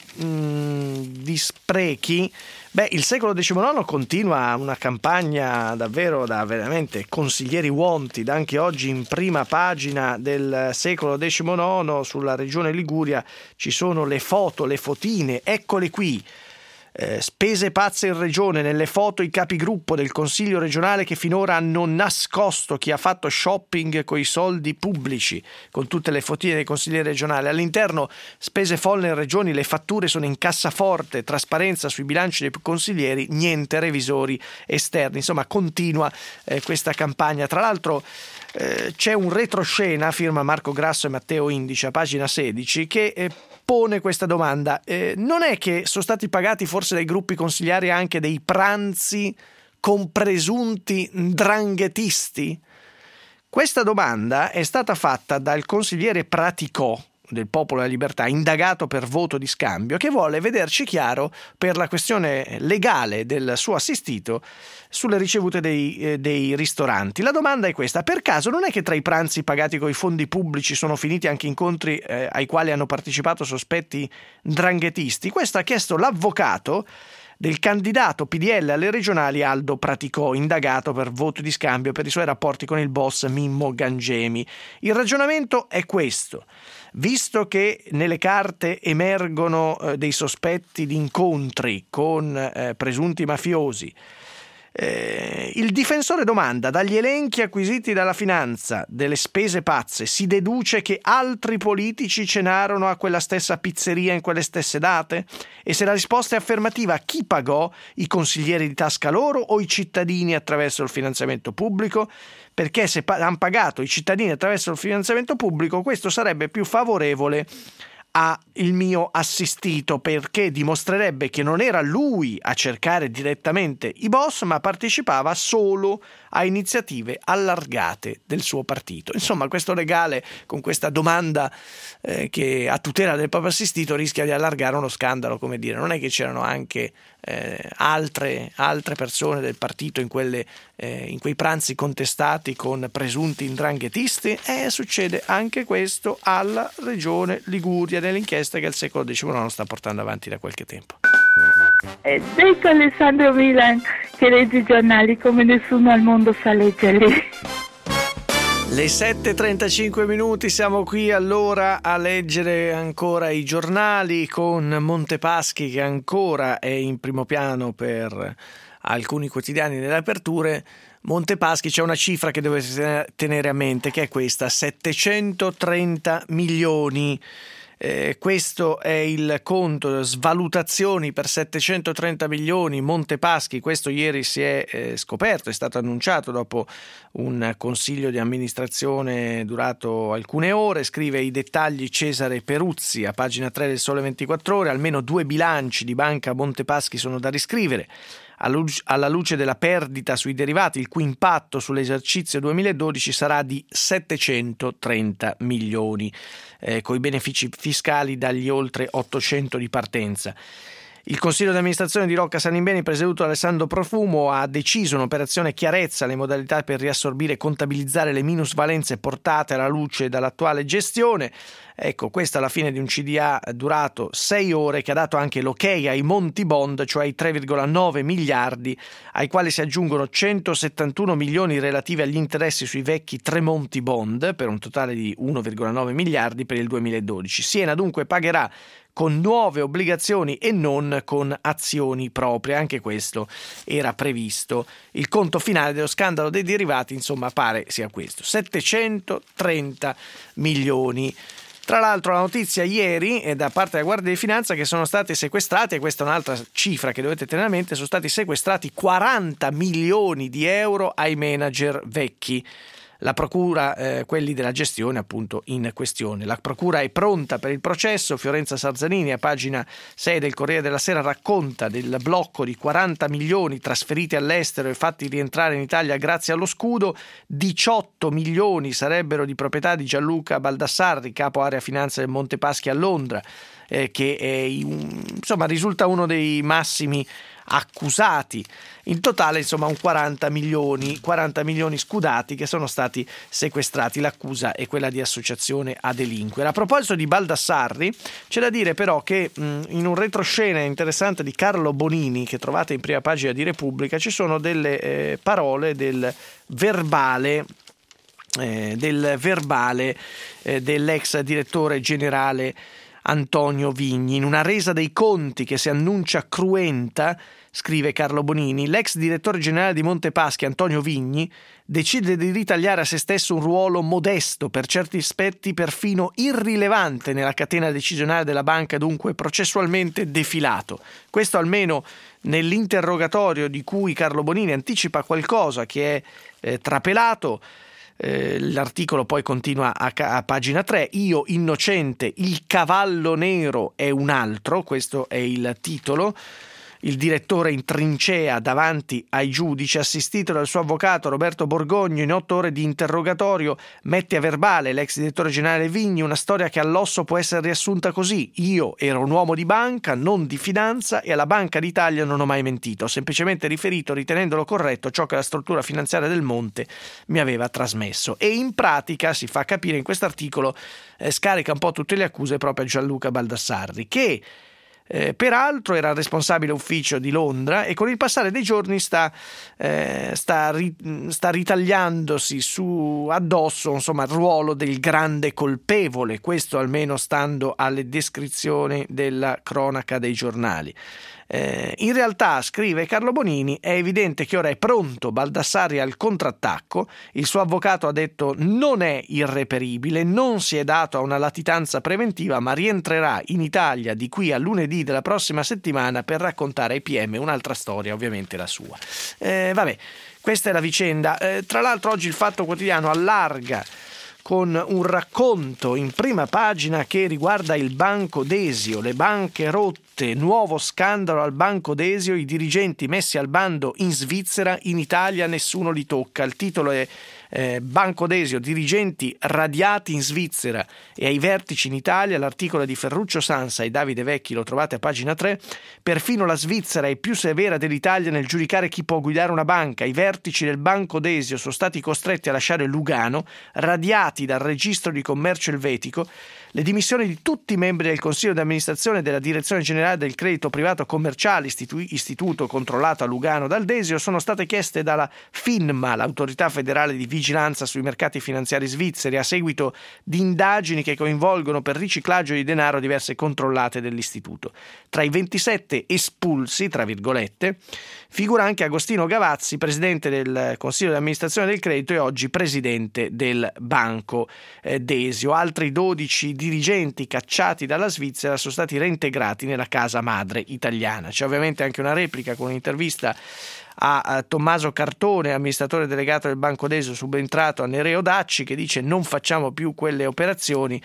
sprechi, il secolo XIX continua una campagna davvero da veramente consiglieri wanted. Anche oggi in prima pagina del secolo XIX sulla regione Liguria ci sono le foto, le fotine, eccole qui. Spese pazze in regione, nelle foto i capigruppo del Consiglio regionale che finora hanno nascosto chi ha fatto shopping coi soldi pubblici, con tutte le fotine dei consiglieri regionali. All'interno spese folle in regioni, le fatture sono in cassaforte, trasparenza sui bilanci dei consiglieri, niente revisori esterni. Insomma, continua questa campagna. Tra l'altro c'è un retroscena, firma Marco Grasso e Matteo Indici, a pagina 16, che pone questa domanda: non è che sono stati pagati forse dai gruppi consigliari anche dei pranzi con presunti 'ndranghetisti? Questa domanda è stata fatta dal consigliere Praticò del Popolo della Libertà, indagato per voto di scambio, che vuole vederci chiaro per la questione legale del suo assistito sulle ricevute dei ristoranti. La domanda è questa: per caso non è che tra i pranzi pagati coi fondi pubblici sono finiti anche incontri ai quali hanno partecipato sospetti 'ndranghetisti? Questo ha chiesto l'avvocato del candidato PDL alle regionali Aldo Praticò, indagato per voto di scambio per i suoi rapporti con il boss Mimmo Gangemi. Il ragionamento è questo: visto che nelle carte emergono dei sospetti di incontri con presunti mafiosi, il difensore domanda: dagli elenchi acquisiti dalla finanza delle spese pazze si deduce che altri politici cenarono a quella stessa pizzeria in quelle stesse date? E se la risposta è affermativa, chi pagò? I consiglieri di tasca loro o i cittadini attraverso il finanziamento pubblico? Perché se hanno pagato i cittadini attraverso il finanziamento pubblico, questo sarebbe più favorevole ha il mio assistito, perché dimostrerebbe che non era lui a cercare direttamente i boss, ma partecipava solo a iniziative allargate del suo partito. Insomma, questo legale con questa domanda che a tutela del proprio assistito rischia di allargare uno scandalo, come dire, non è che c'erano anche altre persone del partito in quei pranzi contestati con presunti 'ndranghetisti? Succede anche questo alla regione Liguria, nell'inchiesta che il Secolo XIX sta portando avanti da qualche tempo. Ed ecco Alessandro Milan che legge i giornali come nessuno al mondo sa leggerli. Le 7:35 minuti, siamo qui allora a leggere ancora i giornali con Montepaschi che ancora è in primo piano per alcuni quotidiani nelle aperture. Montepaschi, c'è una cifra che dovete tenere a mente, che è questa: 730 milioni. Questo è il conto, svalutazioni per 730 milioni. Montepaschi, questo ieri si è scoperto, è stato annunciato dopo un consiglio di amministrazione durato alcune ore. Scrive i dettagli Cesare Peruzzi a pagina 3 del Sole 24 Ore. Almeno 2 bilanci di Banca Montepaschi sono da riscrivere alla luce della perdita sui derivati, il cui impatto sull'esercizio 2012 sarà di 730 milioni, con i benefici fiscali dagli oltre 800 di partenza. Il Consiglio di amministrazione di Rocca Salimbeni, presieduto da Alessandro Profumo, ha deciso un'operazione chiarezza le modalità per riassorbire e contabilizzare le minusvalenze portate alla luce dall'attuale gestione. Ecco, questa alla fine di un CDA durato 6 ore, che ha dato anche l'ok ai Monti Bond, cioè ai 3,9 miliardi, ai quali si aggiungono 171 milioni relativi agli interessi sui vecchi Tremonti Bond, per un totale di 1,9 miliardi per il 2012. Siena dunque pagherà con nuove obbligazioni e non con azioni proprie, anche questo era previsto. Il conto finale dello scandalo dei derivati, insomma, pare sia questo: 730 milioni. Tra l'altro la notizia ieri è da parte della Guardia di Finanza che sono stati sequestrati, e questa è un'altra cifra che dovete tenere a mente, sono stati sequestrati 40 milioni di euro ai manager vecchi. La procura, quelli della gestione appunto in questione. La procura è pronta per il processo. Fiorenza Sarzanini a pagina 6 del Corriere della Sera racconta del blocco di 40 milioni trasferiti all'estero e fatti rientrare in Italia grazie allo scudo. 18 milioni sarebbero di proprietà di Gianluca Baldassarri, capo area finanza del Montepaschi a Londra, che è, risulta uno dei massimi accusati. In totale, insomma, un 40 milioni scudati che sono stati sequestrati. L'accusa è quella di associazione a delinquere. A proposito di Baldassarri, c'è da dire però che in un retroscena interessante di Carlo Bonini, che trovate in prima pagina di Repubblica, ci sono delle parole del verbale dell'ex direttore generale Antonio Vigni. In una resa dei conti che si annuncia cruenta, scrive Carlo Bonini, l'ex direttore generale di Montepaschi Antonio Vigni decide di ritagliare a se stesso un ruolo modesto, per certi aspetti perfino irrilevante nella catena decisionale della banca, dunque processualmente defilato. Questo almeno nell'interrogatorio di cui Carlo Bonini anticipa qualcosa che è trapelato. L'articolo poi continua a pagina 3: io innocente, il cavallo nero è un altro, questo è il titolo. Il direttore in trincea davanti ai giudici, assistito dal suo avvocato Roberto Borgogno in 8 ore di interrogatorio, mette a verbale l'ex direttore generale Vigni una storia che all'osso può essere riassunta così: io ero un uomo di banca, non di finanza, e alla Banca d'Italia non ho mai mentito, ho semplicemente riferito, ritenendolo corretto, ciò che la struttura finanziaria del Monte mi aveva trasmesso. E in pratica, si fa capire in quest'articolo, scarica un po' tutte le accuse proprio a Gianluca Baldassarri, che peraltro era responsabile ufficio di Londra e con il passare dei giorni sta ritagliandosi addosso, insomma, il ruolo del grande colpevole, questo almeno stando alle descrizioni della cronaca dei giornali. In realtà, scrive Carlo Bonini, è evidente che ora è pronto Baldassarri al contrattacco. Il suo avvocato ha detto non è irreperibile, non si è dato a una latitanza preventiva, ma rientrerà in Italia di qui a lunedì della prossima settimana per raccontare ai PM un'altra storia, ovviamente la sua. Questa è la vicenda. Tra l'altro oggi il Fatto Quotidiano allarga con un racconto in prima pagina che riguarda il Banco Desio, le banche rotte, nuovo scandalo al Banco Desio, i dirigenti messi al bando in Svizzera, in Italia nessuno li tocca. Il titolo è Banco Desio, dirigenti radiati in Svizzera e ai vertici in Italia. L'articolo è di Ferruccio Sansa e Davide Vecchi, lo trovate a pagina 3. Perfino la Svizzera è più severa dell'Italia nel giudicare chi può guidare una banca. I vertici del Banco Desio sono stati costretti a lasciare Lugano, radiati dal registro di commercio elvetico. Le dimissioni di tutti i membri del Consiglio di amministrazione e della Direzione Generale del Credito Privato Commerciale, istituto controllato a Lugano dal Desio, sono state chieste dalla FINMA, l'autorità federale di vigilanza sui mercati finanziari svizzeri, a seguito di indagini che coinvolgono per riciclaggio di denaro diverse controllate dell'istituto. Tra i 27 espulsi, tra virgolette, figura anche Agostino Gavazzi, presidente del Consiglio di amministrazione del Credito e oggi presidente del Banco Desio. Altri 12 dirigenti cacciati dalla Svizzera sono stati reintegrati nella casa madre italiana. C'è ovviamente anche una replica con un'intervista a Tommaso Cartone, amministratore delegato del Banco Desio, subentrato a Nereo Dacci, che dice non facciamo più quelle operazioni,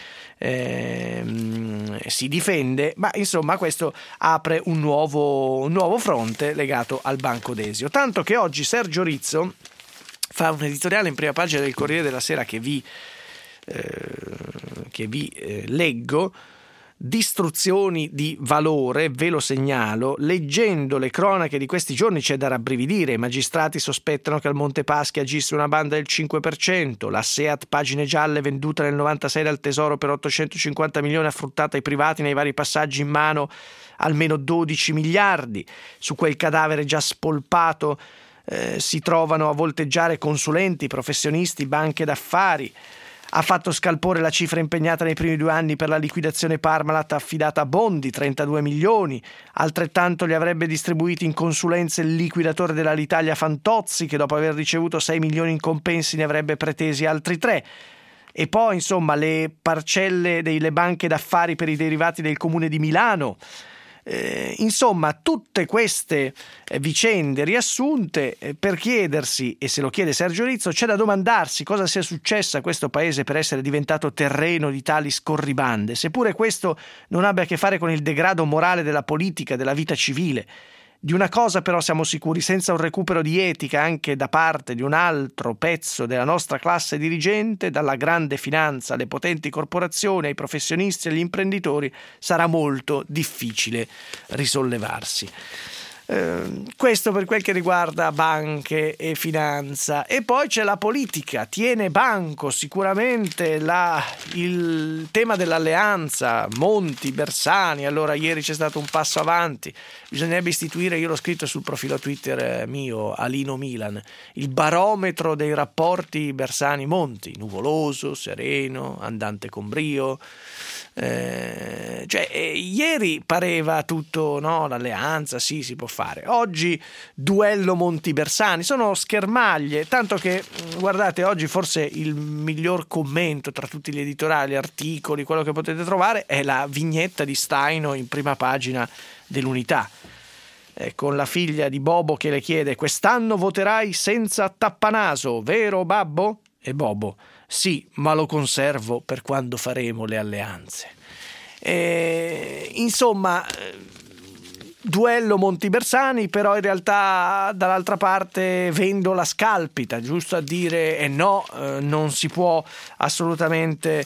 si difende, ma insomma questo apre un nuovo fronte legato al Banco Desio. Tanto che oggi Sergio Rizzo fa un editoriale in prima pagina del Corriere della Sera che vi leggo. Distruzioni di valore, ve lo segnalo. Leggendo le cronache di questi giorni c'è da rabbrividire. I magistrati sospettano che al Monte Paschi agisse una banda del 5%, la Seat pagine gialle venduta nel 96 dal Tesoro per 850 milioni affruttata ai privati nei vari passaggi in mano almeno 12 miliardi. Su quel cadavere già spolpato si trovano a volteggiare consulenti, professionisti, banche d'affari. Ha fatto scalpore la cifra impegnata nei primi 2 anni per la liquidazione Parmalat affidata a Bondi, 32 milioni. Altrettanto li avrebbe distribuiti in consulenze il liquidatore dell'Alitalia Fantozzi, che dopo aver ricevuto 6 milioni in compensi ne avrebbe pretesi altri 3. E poi, insomma, le parcelle delle banche d'affari per i derivati del Comune di Milano. Insomma, tutte queste vicende riassunte per chiedersi, e se lo chiede Sergio Rizzo, c'è da domandarsi cosa sia successo a questo paese per essere diventato terreno di tali scorribande, seppure questo non abbia a che fare con il degrado morale della politica, della vita civile. Di una cosa però siamo sicuri: senza un recupero di etica anche da parte di un altro pezzo della nostra classe dirigente, dalla grande finanza alle potenti corporazioni, ai professionisti e agli imprenditori, sarà molto difficile risollevarsi. Questo per quel che riguarda banche e finanza. E poi c'è la politica, tiene banco sicuramente il tema dell'alleanza Monti-Bersani. Allora ieri c'è stato un passo avanti, bisognerebbe istituire, io l'ho scritto sul profilo Twitter mio, Alino Milan, il barometro dei rapporti Bersani-Monti, nuvoloso, sereno, andante con brio. Ieri pareva tutto, no, l'alleanza sì, si può fare. Oggi duello Monti-Bersani, sono schermaglie, tanto che guardate, oggi forse il miglior commento tra tutti gli editoriali, articoli, quello che potete trovare è la vignetta di Staino in prima pagina dell'Unità, con la figlia di Bobo che le chiede: quest'anno voterai senza tappanaso, vero babbo? E Bobo: sì, ma lo conservo per quando faremo le alleanze. Insomma, duello Monti-Bersani, però in realtà dall'altra parte Vendola scalpita, giusto a dire no, non si può assolutamente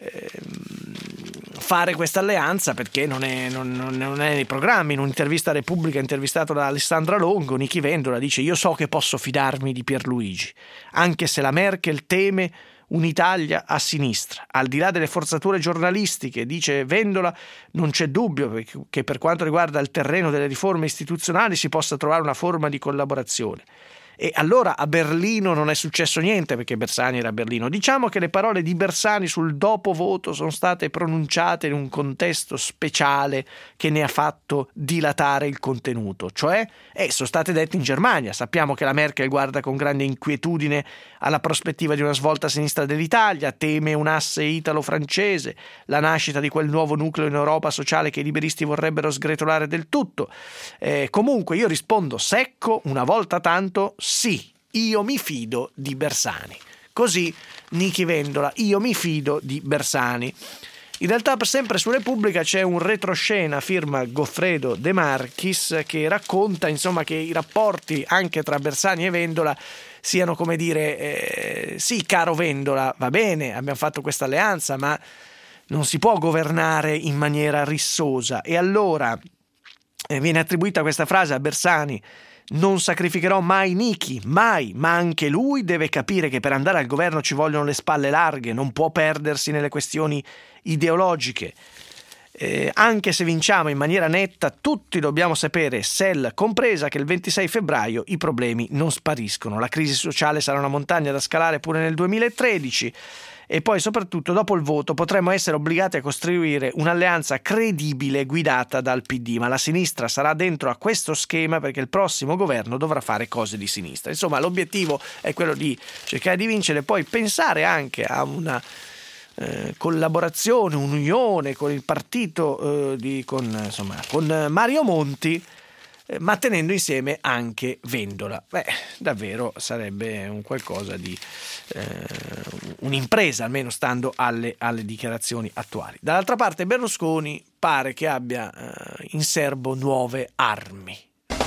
fare questa alleanza perché non è nei programmi. In un'intervista a Repubblica, intervistato da Alessandra Longo, Nichi Vendola dice: io so che posso fidarmi di Pierluigi, anche se la Merkel teme un'Italia a sinistra. Al di là delle forzature giornalistiche, dice Vendola, non c'è dubbio che per quanto riguarda il terreno delle riforme istituzionali si possa trovare una forma di collaborazione. E allora a Berlino non è successo niente perché Bersani era a Berlino. Diciamo che le parole di Bersani sul dopo voto sono state pronunciate in un contesto speciale che ne ha fatto dilatare il contenuto, cioè sono state dette in Germania. Sappiamo che la Merkel guarda con grande inquietudine alla prospettiva di una svolta a sinistra dell'Italia, teme un asse italo-francese, la nascita di quel nuovo nucleo in Europa sociale che i liberisti vorrebbero sgretolare del tutto. Comunque io rispondo secco, una volta tanto: sì, io mi fido di Bersani. Così Nichi Vendola, io mi fido di Bersani. In realtà sempre su Repubblica c'è un retroscena firma Goffredo De Marchis che racconta insomma che i rapporti anche tra Bersani e Vendola siano, come dire, sì, caro Vendola, va bene, abbiamo fatto questa alleanza, ma non si può governare in maniera rissosa. E allora viene attribuita questa frase a Bersani: non sacrificherò mai Nichi, mai, ma anche lui deve capire che per andare al governo ci vogliono le spalle larghe, non può perdersi nelle questioni ideologiche. Anche se vinciamo in maniera netta, tutti dobbiamo sapere, SEL compresa, che il 26 febbraio i problemi non spariscono. La crisi sociale sarà una montagna da scalare pure nel 2013 e poi soprattutto dopo il voto potremmo essere obbligati a costruire un'alleanza credibile guidata dal PD, ma la sinistra sarà dentro a questo schema perché il prossimo governo dovrà fare cose di sinistra. Insomma, l'obiettivo è quello di cercare di vincere, poi pensare anche a una collaborazione, un'unione con il partito con Mario Monti, ma tenendo insieme anche Vendola. Davvero sarebbe un qualcosa di un'impresa, almeno stando alle dichiarazioni attuali. Dall'altra parte Berlusconi pare che abbia in serbo nuove armi.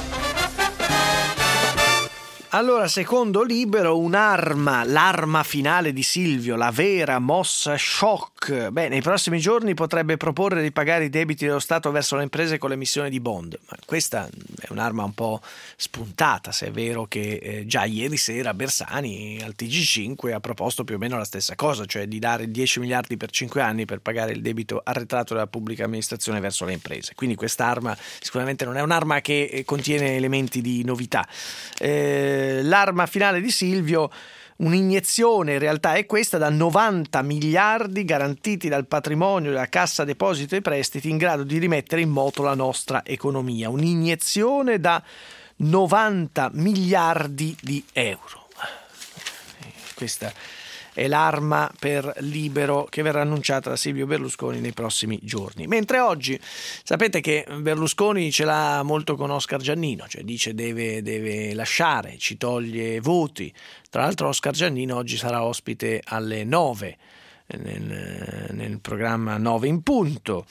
Allora, secondo Libero, l'arma finale di Silvio, la vera mossa shock, nei prossimi giorni potrebbe proporre di pagare i debiti dello Stato verso le imprese con l'emissione di bond. Ma questa è un'arma un po' spuntata, se è vero che già ieri sera Bersani al TG5 ha proposto più o meno la stessa cosa, cioè di dare 10 miliardi per 5 anni per pagare il debito arretrato della pubblica amministrazione verso le imprese. Quindi quest'arma sicuramente non è un'arma che contiene elementi di novità. L'arma finale di Silvio, un'iniezione in realtà è questa, da 90 miliardi garantiti dal patrimonio della Cassa Deposito e Prestiti in grado di rimettere in moto la nostra economia. Un'iniezione da 90 miliardi di euro. Questa è l'arma per Libero che verrà annunciata da Silvio Berlusconi nei prossimi giorni. Mentre oggi sapete che Berlusconi ce l'ha molto con Oscar Giannino, cioè dice deve lasciare, ci toglie voti. Tra l'altro Oscar Giannino oggi sarà ospite alle 9 nel programma 9 in punto.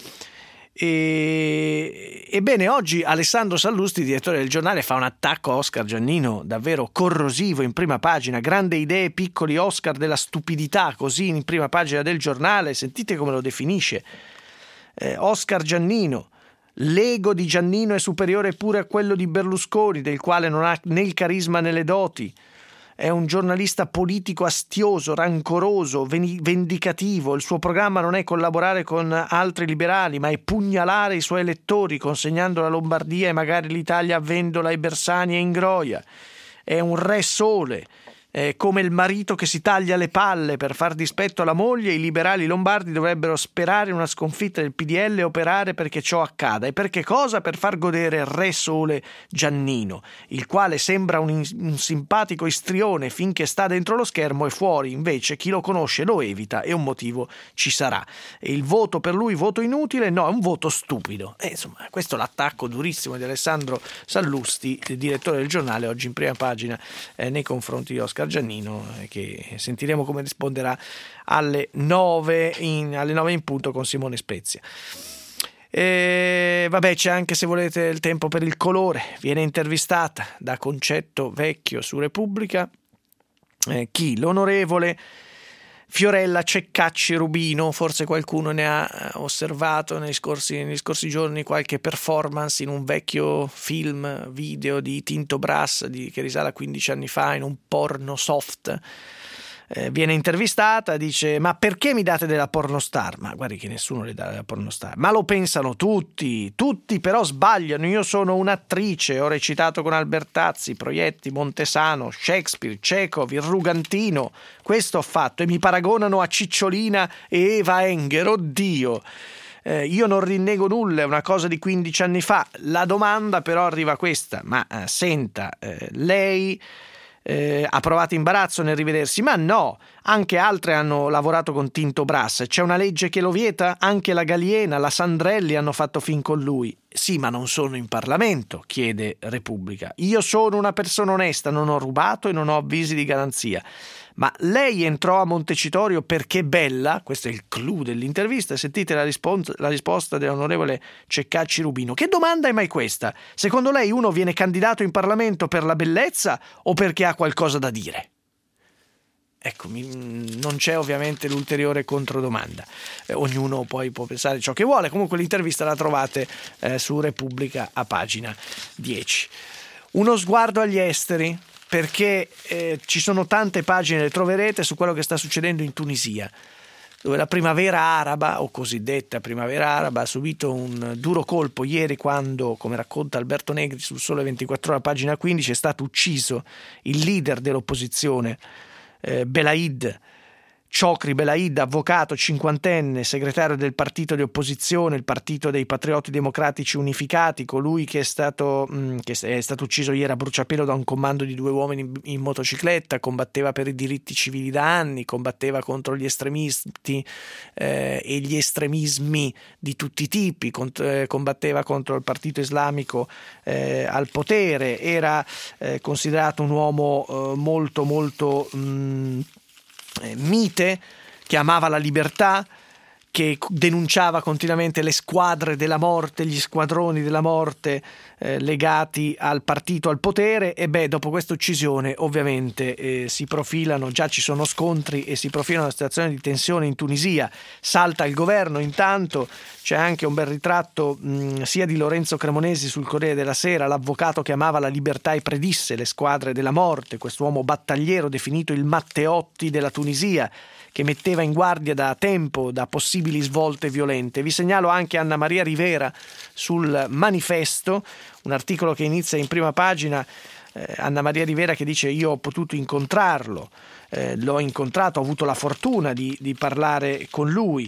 Ebbene, oggi Alessandro Sallusti, direttore del Giornale, fa un attacco a Oscar Giannino davvero corrosivo in prima pagina. Grande idee, piccoli Oscar della stupidità, così in prima pagina del Giornale. Sentite come lo definisce Oscar Giannino: l'ego di Giannino è superiore pure a quello di Berlusconi, del quale non ha né il carisma né le doti. È un giornalista politico astioso, rancoroso, vendicativo. Il suo programma non è collaborare con altri liberali, ma è pugnalare i suoi elettori, consegnando la Lombardia e magari l'Italia a Vendola e Bersani e Ingroia. È un re sole, è come il marito che si taglia le palle per far dispetto alla moglie. I liberali lombardi dovrebbero sperare in una sconfitta del PDL e operare perché ciò accada. E perché cosa? Per far godere il re sole Giannino, il quale sembra un simpatico istrione finché sta dentro lo schermo, e fuori invece chi lo conosce lo evita e un motivo ci sarà. E il voto per lui, voto inutile? No, è un voto stupido. Insomma, questo è l'attacco durissimo di Alessandro Sallusti, direttore del Giornale, oggi in prima pagina nei confronti di Oscar Giannino, che sentiremo come risponderà alle 9 in punto con Simone Spezia. C'è anche, se volete, il tempo per il colore. Viene intervistata da Concetto Vecchio su Repubblica l'onorevole Fiorella Ceccacci Rubino. Forse qualcuno ne ha osservato negli scorsi giorni qualche performance in un vecchio film video di Tinto Brass che risale a 15 anni fa, in un porno soft. Viene intervistata, dice: ma perché mi date della pornostar? Ma guardi che nessuno le dà della pornostar, ma lo pensano tutti però sbagliano. Io sono un'attrice, ho recitato con Albertazzi, Proietti, Montesano, Shakespeare, Chekhov, il Rugantino, questo ho fatto, e mi paragonano a Cicciolina e Eva Enger. Oddio, io non rinnego nulla, è una cosa di 15 anni fa. La domanda però arriva questa: ma senta, lei ha provato imbarazzo nel rivedersi? Ma no, Anche altre hanno lavorato con Tinto Brass. C'è una legge che lo vieta? Anche la Galiena, la Sandrelli hanno fatto fin con lui. Sì, ma non sono in Parlamento, chiede Repubblica. Io sono una persona onesta, non ho rubato e non ho avvisi di garanzia. Ma lei entrò a Montecitorio perché bella? Questo è il clou dell'intervista. Sentite la risposta dell'onorevole Ceccacci Rubino. Che domanda è mai questa? Secondo lei uno viene candidato in Parlamento per la bellezza o perché ha qualcosa da dire? Ecco, non c'è ovviamente l'ulteriore controdomanda. Ognuno poi può pensare ciò che vuole. Comunque l'intervista la trovate su Repubblica a pagina 10. Uno sguardo agli esteri, perché ci sono tante pagine, le troverete, su quello che sta succedendo in Tunisia, dove la primavera araba, o cosiddetta primavera araba, ha subito un duro colpo ieri quando, come racconta Alberto Negri sul Sole 24 Ore, pagina 15, è stato ucciso il leader dell'opposizione, Belaid Chokri Belaid, avvocato cinquantenne, segretario del partito di opposizione, il Partito dei Patrioti Democratici Unificati, colui che è stato ucciso ieri a bruciapelo da un comando di 2 uomini in motocicletta. Combatteva per i diritti civili da anni, combatteva contro gli estremisti e gli estremismi di tutti i tipi, combatteva contro il partito islamico al potere, era considerato un uomo molto mite, che amava la libertà, che denunciava continuamente le squadre della morte, gli squadroni della morte legati al partito al potere. E dopo questa uccisione ovviamente si profilano, già ci sono scontri e si profila una situazione di tensione in Tunisia. Salta il governo, intanto c'è anche un bel ritratto sia di Lorenzo Cremonesi sul Corriere della Sera, l'avvocato che amava la libertà e predisse le squadre della morte, quest'uomo battagliero definito il Matteotti della Tunisia, che metteva in guardia da tempo da possibili svolte violente. Vi segnalo anche Anna Maria Rivera sul Manifesto, un articolo che inizia in prima pagina. Anna Maria Rivera che dice: io ho potuto incontrarlo, l'ho incontrato, ho avuto la fortuna di parlare con lui.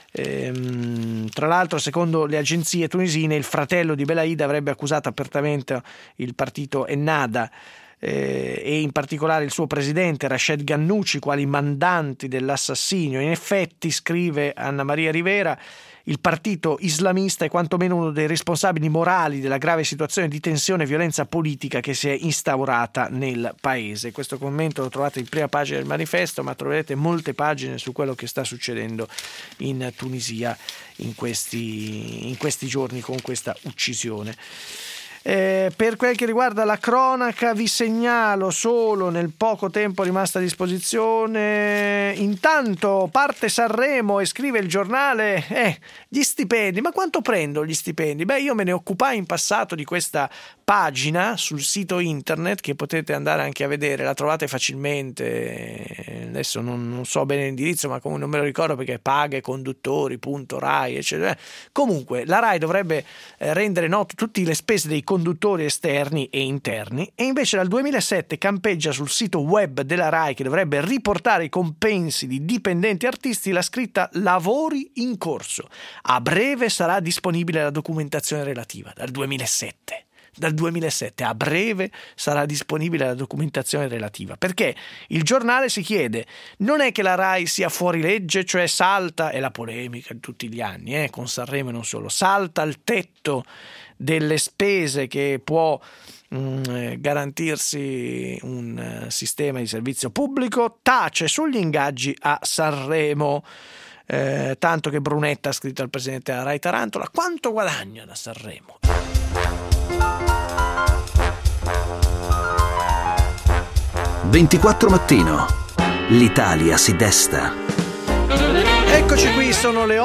Tra l'altro, secondo le agenzie tunisine, il fratello di Belaid avrebbe accusato apertamente il partito Ennahda e in particolare il suo presidente Rached Ghannouchi quali mandanti dell'assassinio. In effetti, scrive Anna Maria Rivera, il partito islamista è quantomeno uno dei responsabili morali della grave situazione di tensione e violenza politica che si è instaurata nel paese. Questo commento lo trovate in prima pagina del Manifesto, ma troverete molte pagine su quello che sta succedendo in Tunisia in questi giorni con questa uccisione. Per quel che riguarda la cronaca, vi segnalo solo nel poco tempo rimasto a disposizione, intanto parte Sanremo e scrive il giornale gli stipendi, ma quanto prendo gli stipendi? Io me ne occupai in passato di questa pagina sul sito internet, che potete andare anche a vedere, la trovate facilmente, adesso non so bene l'indirizzo, ma comunque non me lo ricordo perché è paghe-conduttori.rai eccetera. Comunque la Rai dovrebbe rendere note tutte le spese dei conduttori esterni e interni, e invece dal 2007 campeggia sul sito web della Rai, che dovrebbe riportare i compensi di dipendenti artisti, la scritta lavori in corso. A breve sarà disponibile la documentazione relativa. Dal 2007 a breve sarà disponibile la documentazione relativa, perché il giornale si chiede: non è che la Rai sia fuori legge, cioè salta, è la polemica di tutti gli anni con Sanremo e non solo, salta il tetto delle spese che può garantirsi un sistema di servizio pubblico, tace sugli ingaggi a Sanremo, tanto che Brunetta ha scritto al presidente della Rai Tarantola: quanto guadagna da Sanremo? 24 Mattino. L'Italia si desta. Eccoci qui, sono le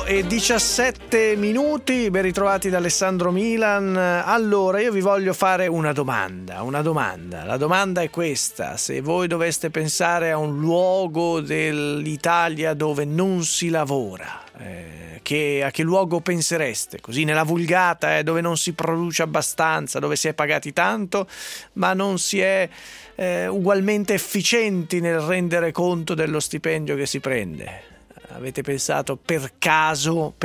8:17, ben ritrovati da Alessandro Milan. Allora, io vi voglio fare una domanda. La domanda è questa: se voi doveste pensare a un luogo dell'Italia dove non si lavora, a che luogo pensereste? Così nella vulgata, dove non si produce abbastanza, dove si è pagati tanto ma non si è ugualmente efficienti nel rendere conto dello stipendio che si prende. Avete pensato per caso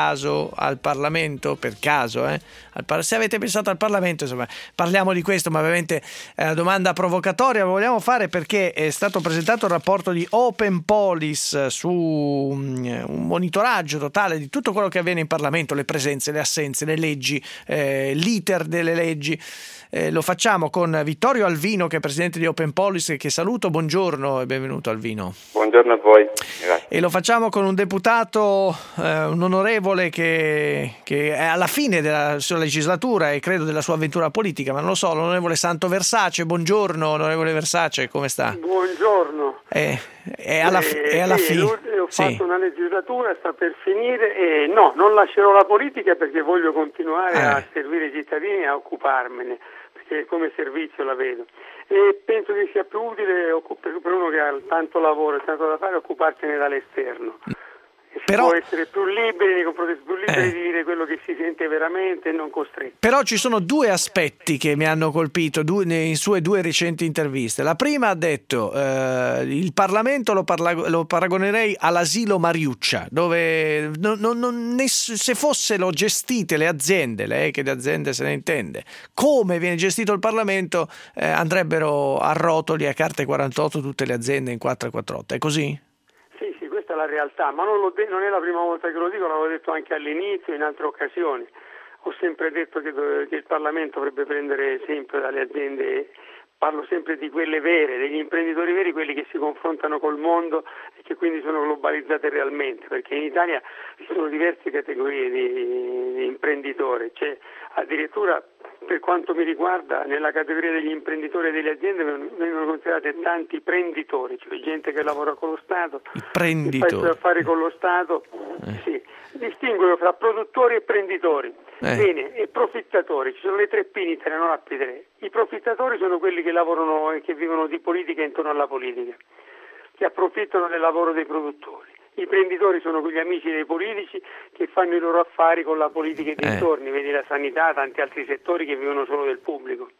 al Parlamento? Per caso, se avete pensato al Parlamento, insomma, parliamo di questo, ma ovviamente è una domanda provocatoria, lo vogliamo fare perché è stato presentato il rapporto di Open Police su un monitoraggio totale di tutto quello che avviene in Parlamento, le presenze, le assenze, le leggi, l'iter delle leggi. Lo facciamo con Vittorio Alvino, che è presidente di Open Police, che saluto. Buongiorno e benvenuto Alvino. Buongiorno a voi. Grazie. E lo facciamo con un deputato, un onorevole che è alla fine della sua legislatura e credo della sua avventura politica, ma non lo so, l'onorevole Santo Versace. Buongiorno onorevole Versace, come sta? Buongiorno. È alla fine. Ho fatto una legislatura, sta per finire e no, non lascerò la politica perché voglio continuare a servire i cittadini e a occuparmene, perché come servizio la vedo. E penso che sia più utile per uno che ha tanto lavoro e tanto da fare occuparsene dall'esterno. Può essere più liberi, di dire quello che si sente veramente e non costretti. Però ci sono due aspetti che mi hanno colpito in sue due recenti interviste. La prima ha detto il Parlamento lo paragonerei all'asilo Mariuccia, dove se fossero gestite le aziende, lei che di aziende se ne intende, come viene gestito il Parlamento, andrebbero a rotoli, a carte 48 tutte le aziende in 448. È così? Questa è la realtà, ma non è la prima volta che lo dico, l'avevo detto anche all'inizio, in altre occasioni. Ho sempre detto che il Parlamento dovrebbe prendere esempio dalle aziende, parlo sempre di quelle vere, degli imprenditori veri, quelli che si confrontano col mondo e che quindi sono globalizzate realmente, perché in Italia ci sono diverse categorie di imprenditori, c'è addirittura, per quanto mi riguarda, nella categoria degli imprenditori e delle aziende vengono considerate tanti prenditori, cioè gente che lavora con lo Stato, che fa i suoi affari con lo Stato, sì. Distinguono fra produttori e prenditori, bene, e profittatori. Ci sono le tre P in Italia, non la P3. I profittatori sono quelli che lavorano e che vivono di politica intorno alla politica, che approfittano del lavoro dei produttori. I prenditori sono quegli amici dei politici che fanno i loro affari con la politica e dintorni, vedi la sanità, tanti altri settori che vivono solo del pubblico.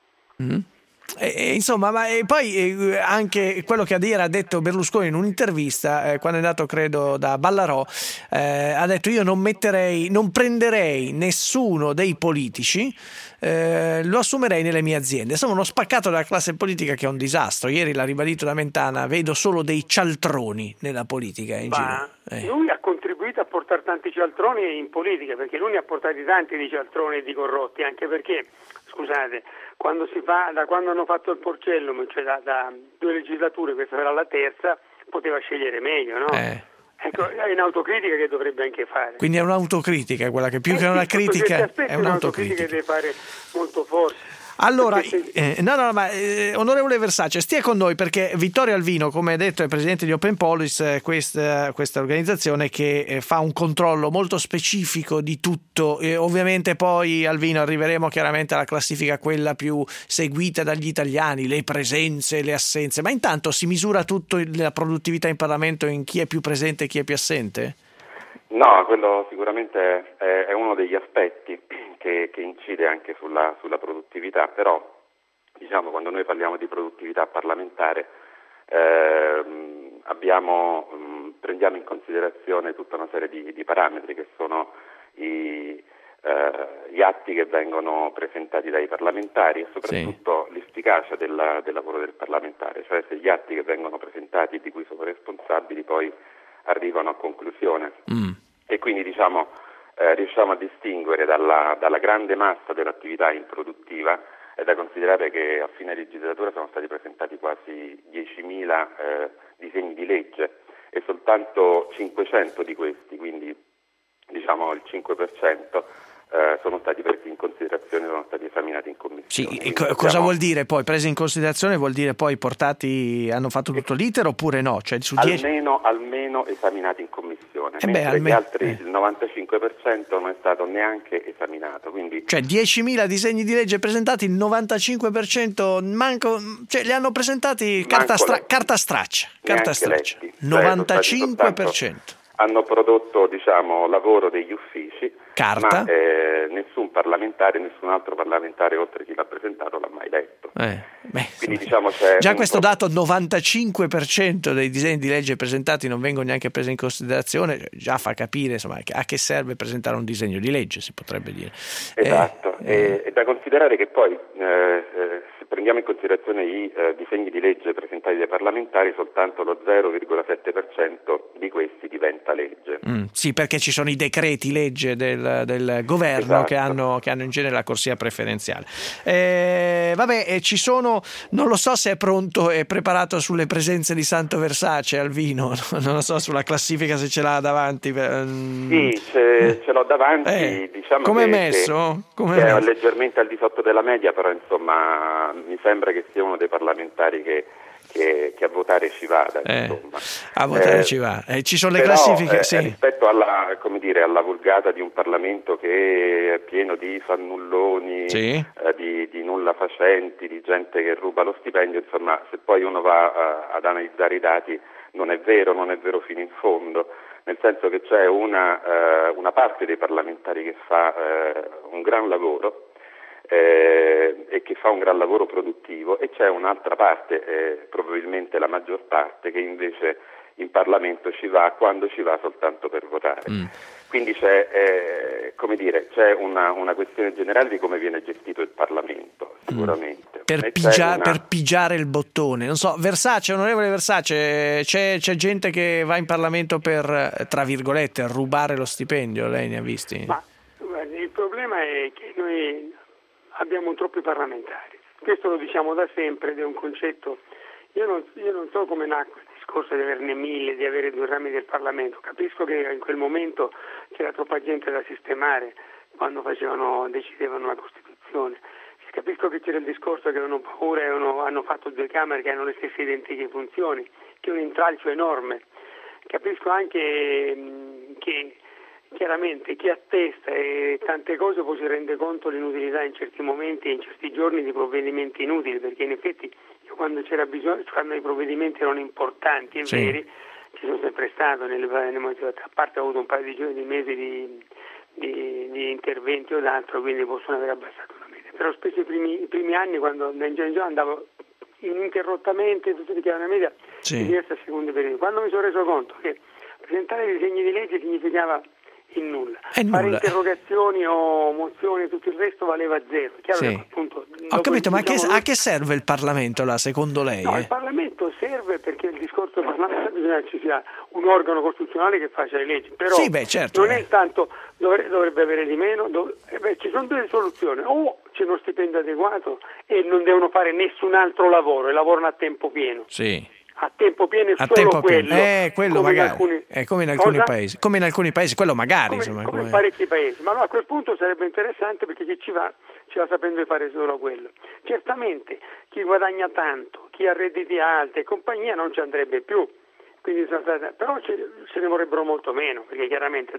Insomma, ma poi anche quello che ieri ha detto Berlusconi in un'intervista, quando è andato credo da Ballarò, ha detto: io non prenderei nessuno dei politici, lo assumerei nelle mie aziende. Insomma, uno spaccato della classe politica che è un disastro. Ieri l'ha ribadito da Mentana: vedo solo dei cialtroni nella politica in giro. Lui ha contribuito a portare tanti cialtroni in politica, perché lui ne ha portati tanti di cialtroni e di corrotti, anche perché, scusate, da quando hanno fatto il Porcellum, cioè da 2 legislature, questa sarà la terza, poteva scegliere meglio, no? Ecco, è un'autocritica che dovrebbe anche fare. Quindi è un'autocritica quella che più che una critica è un'autocritica che deve fare molto forte. Allora, onorevole Versace, stia con noi, perché Vittorio Alvino, come detto, è presidente di Open Police, questa organizzazione che fa un controllo molto specifico di tutto. Ovviamente poi, Alvino, arriveremo chiaramente alla classifica quella più seguita dagli italiani, le presenze, le assenze, ma intanto si misura tutto la produttività in Parlamento in chi è più presente e chi è più assente? No, quello sicuramente è uno degli aspetti che incide anche sulla produttività, però diciamo, quando noi parliamo di produttività parlamentare prendiamo in considerazione tutta una serie di parametri che sono gli atti che vengono presentati dai parlamentari e soprattutto l'efficacia del lavoro del parlamentare, cioè se gli atti che vengono presentati e di cui sono responsabili poi arrivano a conclusione. E quindi diciamo riusciamo a distinguere dalla grande massa dell'attività improduttiva. È da considerare che a fine legislatura sono stati presentati quasi 10.000 disegni di legge e soltanto 500 di questi, quindi diciamo il 5%, sono stati presi in considerazione, sono stati esaminati in commissione. Sì, cosa vuol dire poi? Presi in considerazione vuol dire poi hanno fatto tutto l'iter oppure no? Cioè, su 10... almeno esaminati in commissione, mentre gli altri il 95% non è stato neanche esaminato. Quindi... Cioè 10.000 disegni di legge presentati, il 95% cioè li hanno presentati carta straccia. 95%. Hanno prodotto, diciamo, lavoro degli uffici, carta. Ma nessun altro parlamentare oltre chi l'ha presentato l'ha mai letto. Quindi diciamo c'è già questo dato 95% dei disegni di legge presentati non vengono neanche presi in considerazione, già fa capire insomma a che serve presentare un disegno di legge, si potrebbe dire. Esatto, è da considerare che poi se prendiamo in considerazione i disegni di legge presentati dai parlamentari, soltanto lo 0,7% di questi diventa legge. Sì, perché ci sono i decreti legge del governo, esatto, che hanno in genere la corsia preferenziale. Ci sono, non lo so se è pronto e preparato sulle presenze di Santo Versace al vino, non lo so sulla classifica se ce l'ha davanti. Sì, ce l'ho davanti, diciamo come è messo? È leggermente al di sotto della media, però insomma mi sembra che sia uno dei parlamentari che a votare ci vada, insomma. A votare ci va. Ci sono le classifiche, sì. Rispetto alla vulgata di un Parlamento che è pieno di fannulloni, sì, di nulla facenti, di gente che ruba lo stipendio, insomma, se poi uno va ad analizzare i dati non è vero fino in fondo, nel senso che c'è una parte dei parlamentari che fa un gran lavoro e che fa un gran lavoro produttivo, e c'è un'altra parte, probabilmente la maggior parte, che invece in Parlamento ci va quando ci va soltanto per votare. Quindi c'è una questione generale di come viene gestito il Parlamento, sicuramente. Per pigiare il bottone. Non so, onorevole Versace, c'è gente che va in Parlamento per, tra virgolette, rubare lo stipendio, lei ne ha visti? Ma guardi, il problema è che noi abbiamo troppi parlamentari, questo lo diciamo da sempre ed è un concetto. Io non so come nacque il discorso di averne 1000, di avere 2 rami del Parlamento. Capisco che in quel momento c'era troppa gente da sistemare quando decidevano la Costituzione. Capisco che c'era il discorso che avevano paura e hanno fatto 2 Camere che hanno le stesse identiche funzioni, che è un intralcio enorme. Capisco anche che chiaramente chi attesta e tante cose poi si rende conto dell'inutilità in certi momenti e in certi giorni di provvedimenti inutili, perché in effetti io quando c'era bisogno, quando i provvedimenti erano importanti e veri, ci sono sempre stato, a parte ho avuto un paio di mesi di interventi o d'altro, quindi possono aver abbassato la media, però spesso i primi anni quando andavo ininterrottamente tutti dichiarano la media di diversi secondi periodi. Quando mi sono reso conto che presentare disegni di legge significava in nulla. Fare interrogazioni o mozioni e tutto il resto valeva 0. Chiaro che appunto, ho capito, ma a che serve il Parlamento là, secondo lei? No, il Parlamento serve perché il discorso parlamentare bisogna che ci sia un organo costituzionale che faccia le leggi, però certo, non è tanto dovrebbe avere di meno, ci sono 2 soluzioni: o c'è uno stipendio adeguato e non devono fare nessun altro lavoro e lavorano a tempo pieno. A tempo pieno quello magari come in alcuni paesi, quello magari come in parecchi paesi, ma no, a quel punto sarebbe interessante perché chi ci va sapendo fare solo quello. Certamente chi guadagna tanto, chi ha redditi alti e compagnia non ci andrebbe più, quindi però ce ne vorrebbero molto meno, perché chiaramente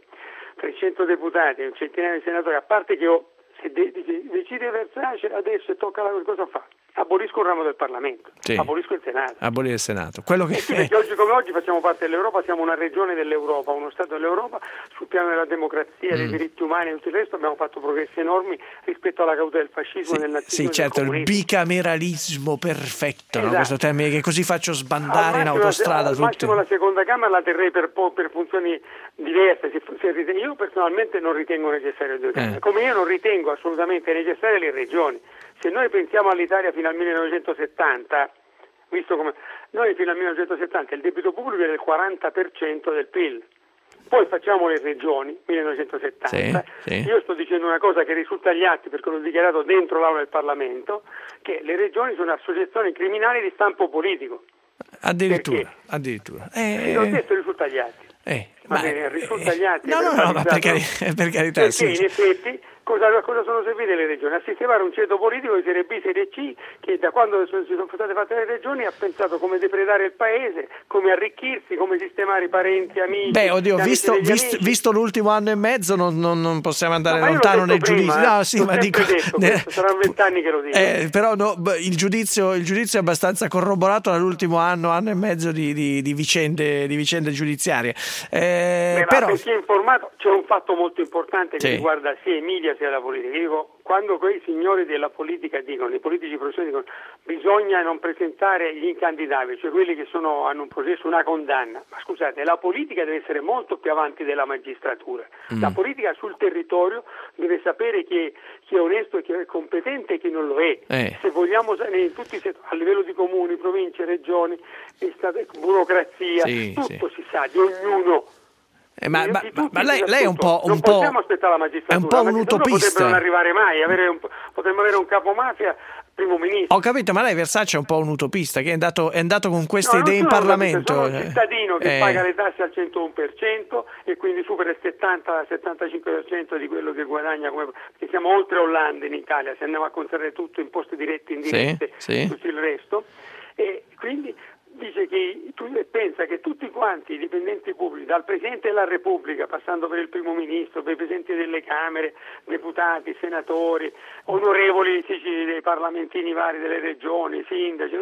300 deputati e un centinaio di senatori, a parte che se decide Versace adesso tocca cosa fa? Abolisco un ramo del Parlamento, abolisco il Senato. Abolire il Senato. Quello che perché oggi come oggi facciamo parte dell'Europa, siamo una regione dell'Europa, uno Stato dell'Europa, sul piano della democrazia, dei diritti umani e tutto il resto abbiamo fatto progressi enormi rispetto alla caduta del fascismo, del nazismo. Sì, certo, il bicameralismo perfetto, no? Questo termine che così faccio sbandare in autostrada tutti. Al massimo la seconda Camera la terrei per funzioni diverse. Io personalmente non ritengo necessario 2 Camere, come io non ritengo assolutamente necessarie le regioni. Se noi pensiamo all'Italia fino al 1970, visto come noi fino al 1970 il debito pubblico era il 40% del PIL, poi facciamo le regioni, 1970, io sto dicendo una cosa che risulta agli atti perché l'ho dichiarato dentro l'aula del Parlamento, che le regioni sono associazioni criminali di stampo politico. Addirittura. L'ho detto, risulta agli atti. Risulta agli atti. No, ma per carità. Perché in effetti cosa sono servite le regioni? A sistemare un ceto politico di serie B, serie C, che da quando si sono state fatte le regioni ha pensato come depredare il paese, come arricchirsi, come sistemare i parenti, amici. Visto l'ultimo anno e mezzo non possiamo andare lontano nel giudizio. Saranno 20 anni che lo dico. Però il giudizio è abbastanza corroborato dall'ultimo anno e mezzo di vicende giudiziarie. Per chi è informato c'è un fatto molto importante che riguarda sia Emilia sia della politica. Io dico, quando quei signori della politica dicono, i politici professori dicono bisogna non presentare gli incandidabili, cioè quelli che hanno un processo, una condanna, ma scusate, la politica deve essere molto più avanti della magistratura. La politica sul territorio deve sapere chi è onesto, chi è competente e chi non lo è. Se vogliamo, in tutti i settori, a livello di comuni, province, regioni, burocrazia, tutto si sa di ognuno. Ma lei è un po'... non possiamo aspettare la magistratura. È un po' un utopista. Potrebbero non arrivare mai, potremmo avere un capomafia primo ministro. Ho capito, ma lei Versace è un po' un utopista che è andato con queste idee in Parlamento. Sono un cittadino che paga le tasse al 101% e quindi supera il 70-75% di quello che guadagna, perché siamo oltre Hollande in Italia, se andiamo a considerare tutto imposte dirette e indirette, tutto il resto, e quindi dice che pensa che tutti quanti i dipendenti pubblici, dal Presidente della Repubblica, passando per il Primo Ministro, per i Presidenti delle Camere, deputati, senatori, onorevoli dei parlamentini vari delle regioni, sindaci,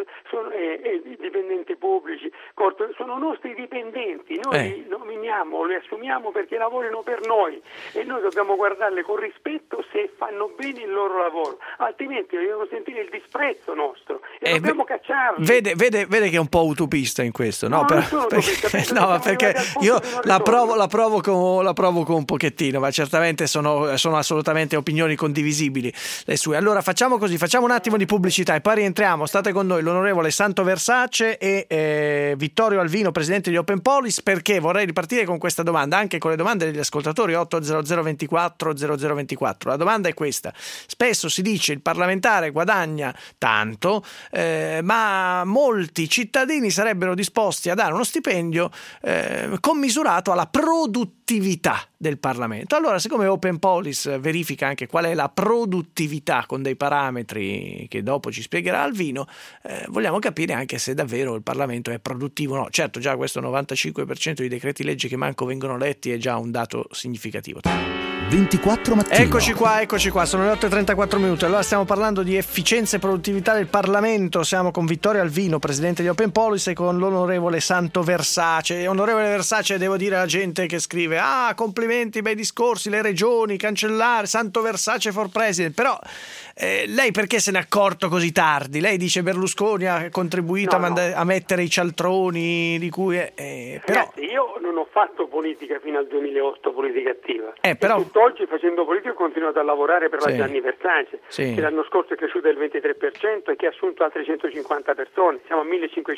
i dipendenti pubblici, sono nostri dipendenti, noi li nominiamo, li assumiamo perché lavorino per noi e noi dobbiamo guardarli con rispetto se fanno bene il loro lavoro, altrimenti dobbiamo sentire il disprezzo nostro e dobbiamo cacciarli. Vede che è un po' utopista in questo, no? Perché io la provoco un pochettino, ma certamente sono assolutamente opinioni condivisibili le sue. Allora facciamo così, facciamo un attimo di pubblicità e poi rientriamo. State con noi l'onorevole Santo Versace e Vittorio Alvino, presidente di Open Policy, perché vorrei ripartire con questa domanda, anche con le domande degli ascoltatori 800 24 0024. La domanda è questa: spesso si dice il parlamentare guadagna tanto, ma molti cittadini sarebbero disposti a dare uno stipendio commisurato alla produttività del Parlamento. Allora, siccome Open Policy verifica anche qual è la produttività con dei parametri che dopo ci spiegherà Alvino, vogliamo capire anche se davvero il Parlamento è produttivo o no. Certo, già questo 95% di decreti legge che manco vengono letti è già un dato significativo. 24 mattino. Eccoci qua, sono le 8:34 minuti. Allora stiamo parlando di efficienza e produttività del Parlamento. Siamo con Vittorio Alvino, presidente di Open Policy, e con l'onorevole Santo Versace. Onorevole Versace, devo dire alla gente che scrive: complimenti, bei discorsi, le regioni, cancellare, Santo Versace for president. Però lei perché se n'è accorto così tardi? Lei dice Berlusconi ha contribuito a mettere i cialtroni di cui però io non ho fatto politica fino al 2008, politica attiva. Però Oggi facendo politica ho continuato a lavorare per la Gianni Versace, che l'anno scorso è cresciuta del 23% e che ha assunto altre 150 persone. Siamo a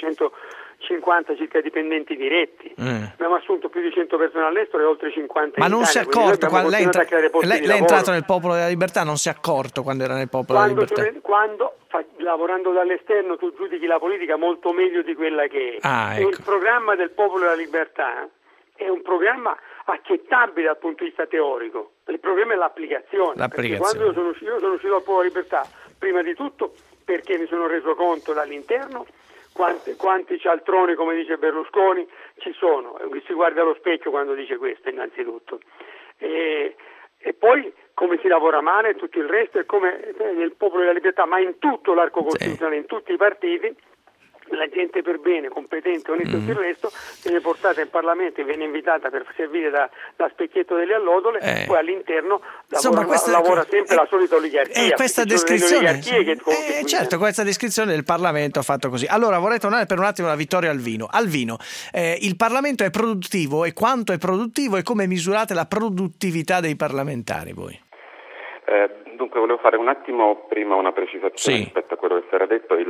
1550 circa dipendenti diretti. Abbiamo assunto più di 100 persone all'estero e oltre 50 ma in non Italia. Si è accorto quando lei è entrato nel Popolo della Libertà, non si è accorto quando era nel Popolo della Libertà? Quando lavorando dall'esterno tu giudichi la politica molto meglio di quella che è. Ecco. Il programma del Popolo della Libertà è un programma accettabile dal punto di vista teorico. Il problema è l'applicazione. Quando io sono uscito dal Popolo della Libertà, prima di tutto perché mi sono reso conto dall'interno quanti cialtroni, come dice Berlusconi, ci sono. Si guarda allo specchio quando dice questo, innanzitutto. E poi come si lavora male e tutto il resto, e come nel Popolo della Libertà, ma in tutto l'arco costituzionale, in tutti i partiti, la gente per bene, competente, onesta e tutto il resto viene portata in Parlamento e viene invitata per servire da specchietto delle allodole, poi all'interno lavora sempre la solita oligarchia. Questa descrizione, certo, questa descrizione del Parlamento ha fatto così. Allora vorrei tornare per un attimo a Vittorio Alvino. Alvino, il Parlamento è produttivo, e quanto è produttivo e come misurate la produttività dei parlamentari voi? Dunque volevo fare un attimo prima una precisazione rispetto a quello che si era detto. Il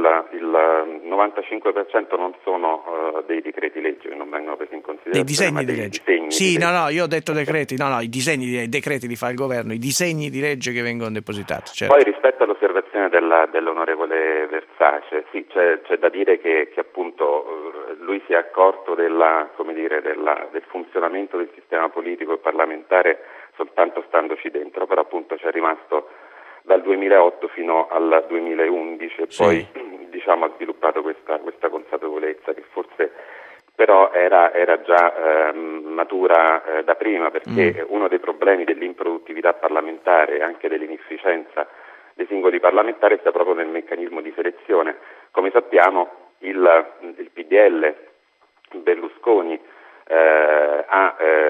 95% non sono dei decreti legge che non vengono presi in considerazione, dei disegni di legge. Io ho detto decreti, i decreti li fa il governo, i disegni di legge che vengono depositati. Certo. Poi rispetto all'osservazione dell'onorevole Versace, c'è da dire che appunto lui si è accorto del funzionamento del sistema politico e parlamentare soltanto standoci dentro, però appunto c'è rimasto dal 2008 fino al 2011 e poi ha sviluppato questa consapevolezza che forse però era già matura da prima, perché uno dei problemi dell'improduttività parlamentare e anche dell'inefficienza dei singoli parlamentari sta proprio nel meccanismo di selezione. Come sappiamo il PDL Berlusconi ha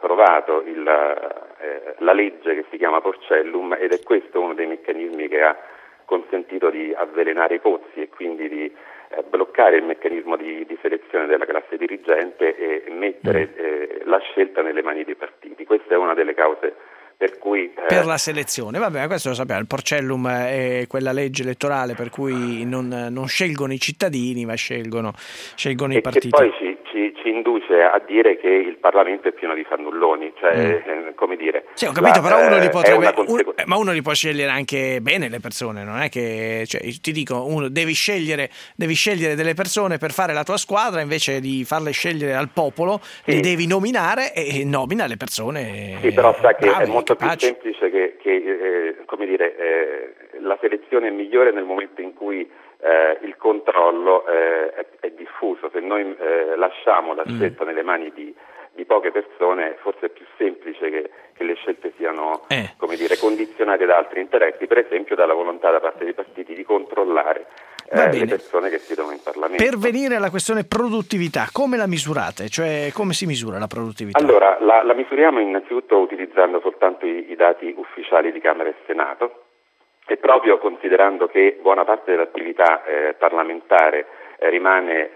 approvato la legge che si chiama Porcellum, ed è questo uno dei meccanismi che ha consentito di avvelenare i pozzi e quindi di bloccare il meccanismo di selezione della classe dirigente e mettere la scelta nelle mani dei partiti. Questa è una delle cause per cui per la selezione, vabbè, questo lo sappiamo, il Porcellum è quella legge elettorale per cui non scelgono i cittadini, ma scelgono i partiti. Che poi ci induce a dire che il Parlamento è pieno di fannulloni, cioè come dire. Sì, ho capito, però uno li può scegliere anche bene le persone, non è che, cioè, ti dico, uno devi scegliere delle persone per fare la tua squadra, invece di farle scegliere al popolo, li devi nominare e nomina le persone. Sì, però sa che bravi, è molto capaci. più semplice che come dire, la selezione è migliore nel momento in cui il controllo è diffuso. Se noi lasciamo la scelta nelle mani di poche persone, forse è più semplice che le scelte siano come dire, condizionate da altri interessi, per esempio dalla volontà da parte dei partiti di controllare le persone che siedono in Parlamento. Per venire alla questione produttività, come la misurate? Cioè, come si misura la produttività? Allora, la misuriamo innanzitutto utilizzando soltanto i dati ufficiali di Camera e Senato, e proprio considerando che buona parte dell'attività parlamentare rimane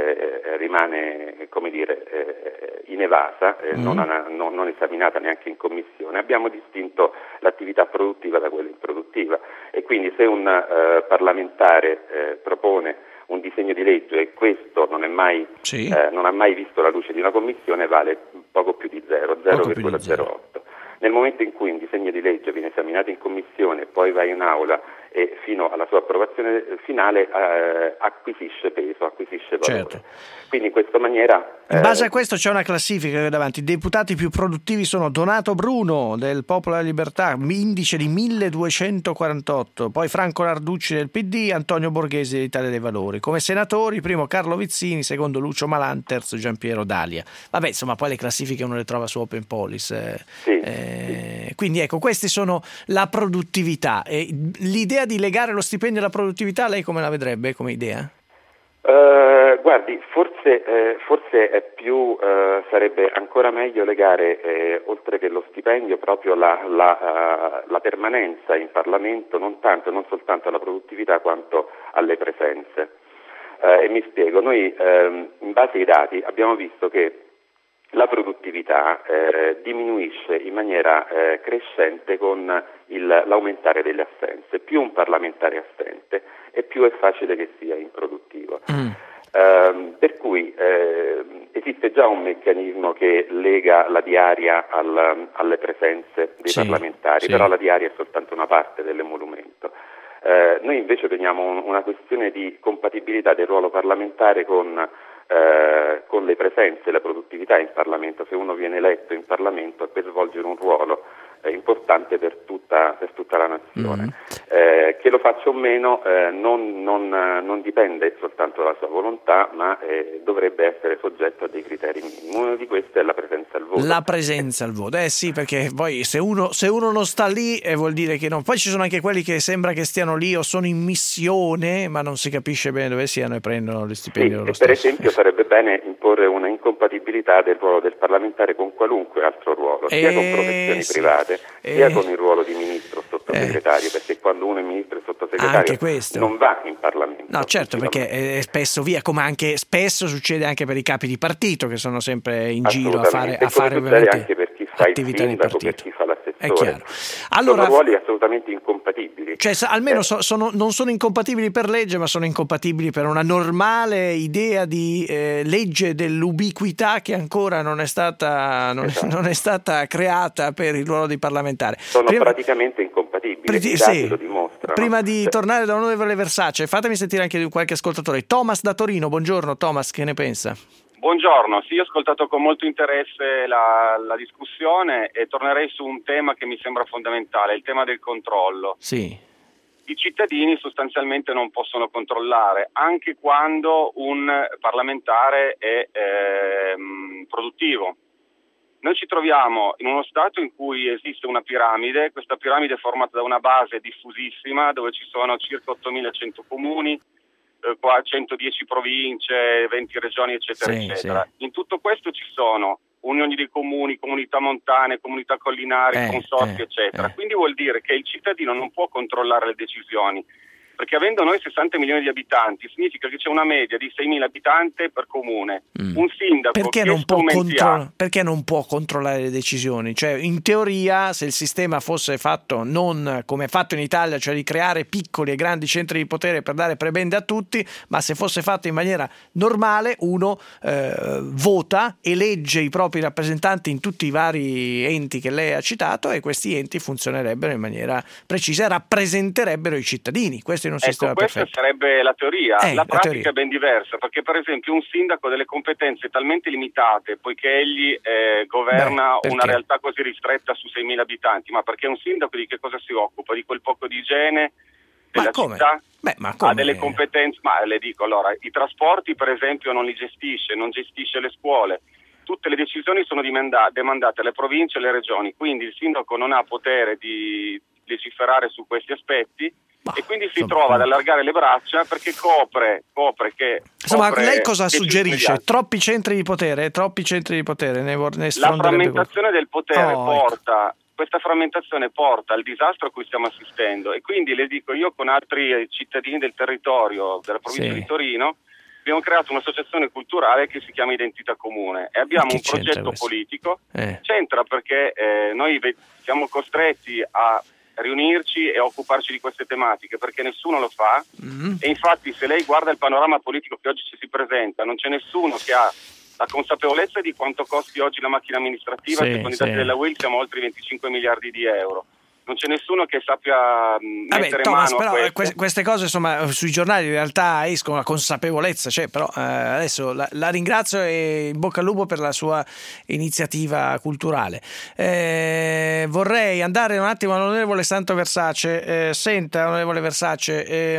come dire, inevasa, non esaminata neanche in commissione, abbiamo distinto l'attività produttiva da quella improduttiva, e quindi se un parlamentare propone un disegno di legge e questo non ha mai visto la luce di una commissione, vale poco più di 0,08. Nel momento in cui un disegno di legge viene esaminato in commissione, poi va in aula e fino alla sua approvazione finale acquisisce peso, acquisisce valore. Certo. Quindi in questa maniera... In base a questo c'è una classifica che davanti. I deputati più produttivi sono Donato Bruno del Popolo della Libertà, indice di 1248, poi Franco Narducci del PD, Antonio Borghesi dell'Italia dei Valori. Come senatori, primo Carlo Vizzini, secondo Lucio Malan, terzo Giampiero Dalia. Vabbè, insomma, poi le classifiche uno le trova su Open Police. Quindi ecco, questi sono la produttività. L'idea di legare lo stipendio alla produttività, lei come la vedrebbe come idea? Guardi, forse è più sarebbe ancora meglio legare oltre che lo stipendio proprio la permanenza in Parlamento, non soltanto alla produttività quanto alle presenze. E mi spiego, noi in base ai dati abbiamo visto che la produttività diminuisce in maniera crescente con l'aumentare delle assenze. Più un parlamentare è assente e più è facile che sia improduttivo. Per cui esiste già un meccanismo che lega la diaria alle presenze dei parlamentari, però la diaria è soltanto una parte dell'emolumento. Noi invece vediamo una questione di compatibilità del ruolo parlamentare con le presenze e la produttività in Parlamento. Se uno viene eletto in Parlamento è per svolgere un ruolo importante per tutta la nazione. Che lo faccia o meno non dipende soltanto dalla sua volontà, ma dovrebbe essere soggetto a dei criteri minimi. Uno di questi è la presenza al voto. La presenza al voto, sì, perché poi se uno non sta lì vuol dire che no. Poi ci sono anche quelli che sembra che stiano lì o sono in missione, ma non si capisce bene dove siano e prendono gli stipendi loro stessi. Per esempio sarebbe bene imporre una incompatibilità del ruolo del parlamentare con qualunque altro ruolo, sia con professioni private, sia con il ruolo di ministro o sottosegretario, perché quando uno è ministro e sottosegretario non va in Parlamento. No, certo, perché spesso come anche spesso succede anche per i capi di partito che sono sempre in giro a fare ovviamente anche per chi fa attività il di sindaco, partito. per chi fa l'assessore. È chiaro. Allora, sono ruoli assolutamente incompatibili. Cioè, almeno non sono incompatibili per legge, ma sono incompatibili per una normale idea di legge dell'ubiquità che ancora non è stata creata per il ruolo di parlamentare. Sono praticamente incompatibili, i dati lo dimostrano. Prima di tornare dall'onorevole Versace, fatemi sentire anche di qualche ascoltatore. Thomas da Torino, buongiorno Thomas, che ne pensa? Buongiorno, sì, ho ascoltato con molto interesse la discussione e tornerei su un tema che mi sembra fondamentale, il tema del controllo. Sì. I cittadini sostanzialmente non possono controllare, anche quando un parlamentare è produttivo. Noi ci troviamo in uno stato in cui esiste una piramide, questa piramide è formata da una base diffusissima dove ci sono circa 8.100 comuni, 110 province, 20 regioni, eccetera, eccetera. Sì. In tutto questo ci sono unioni dei comuni, comunità montane, comunità collinari, consorzi, eccetera. Quindi vuol dire che il cittadino non può controllare le decisioni, perché avendo noi 60 milioni di abitanti significa che c'è una media di 6.000 abitanti per comune. Un sindaco perché non può controllare le decisioni? Cioè, in teoria, se il sistema fosse fatto non come è fatto in Italia, cioè di creare piccoli e grandi centri di potere per dare prebende a tutti, ma se fosse fatto in maniera normale, uno vota, elegge i propri rappresentanti in tutti i vari enti che lei ha citato, e questi enti funzionerebbero in maniera precisa e rappresenterebbero i cittadini. Questo è un sistema questa perfetto. sarebbe la teoria. La pratica teoria è ben diversa, perché per esempio un sindaco ha delle competenze talmente limitate, poiché egli governa una realtà così ristretta su 6.000 abitanti, ma perché un sindaco di che cosa si occupa? Di quel poco di igiene della città? Ha delle competenze, ma le dico, allora, i trasporti per esempio non li gestisce, non gestisce le scuole. Tutte le decisioni sono demandate alle province e alle regioni, quindi il sindaco non ha potere di legiferare su questi aspetti, e quindi si trova ad allargare le braccia perché copre lei cosa suggerisce? Troppi centri di potere? La frammentazione del potere questa frammentazione porta al disastro a cui stiamo assistendo, e quindi le dico, io con altri cittadini del territorio della provincia di Torino abbiamo creato un'associazione culturale che si chiama Identità Comune, e abbiamo un progetto politico. C'entra perché noi siamo costretti a riunirci e occuparci di queste tematiche, perché nessuno lo fa, e infatti se lei guarda il panorama politico che oggi ci si presenta, non c'è nessuno che ha la consapevolezza di quanto costi oggi la macchina amministrativa, che con i dati della UIL siamo oltre i 25 miliardi di euro. Non c'è nessuno che sappia mettere mano a queste cose, insomma, sui giornali in realtà escono la consapevolezza, però adesso la ringrazio e in bocca al lupo per la sua iniziativa culturale. Vorrei andare un attimo all'onorevole Santo Versace. Senta, onorevole Versace,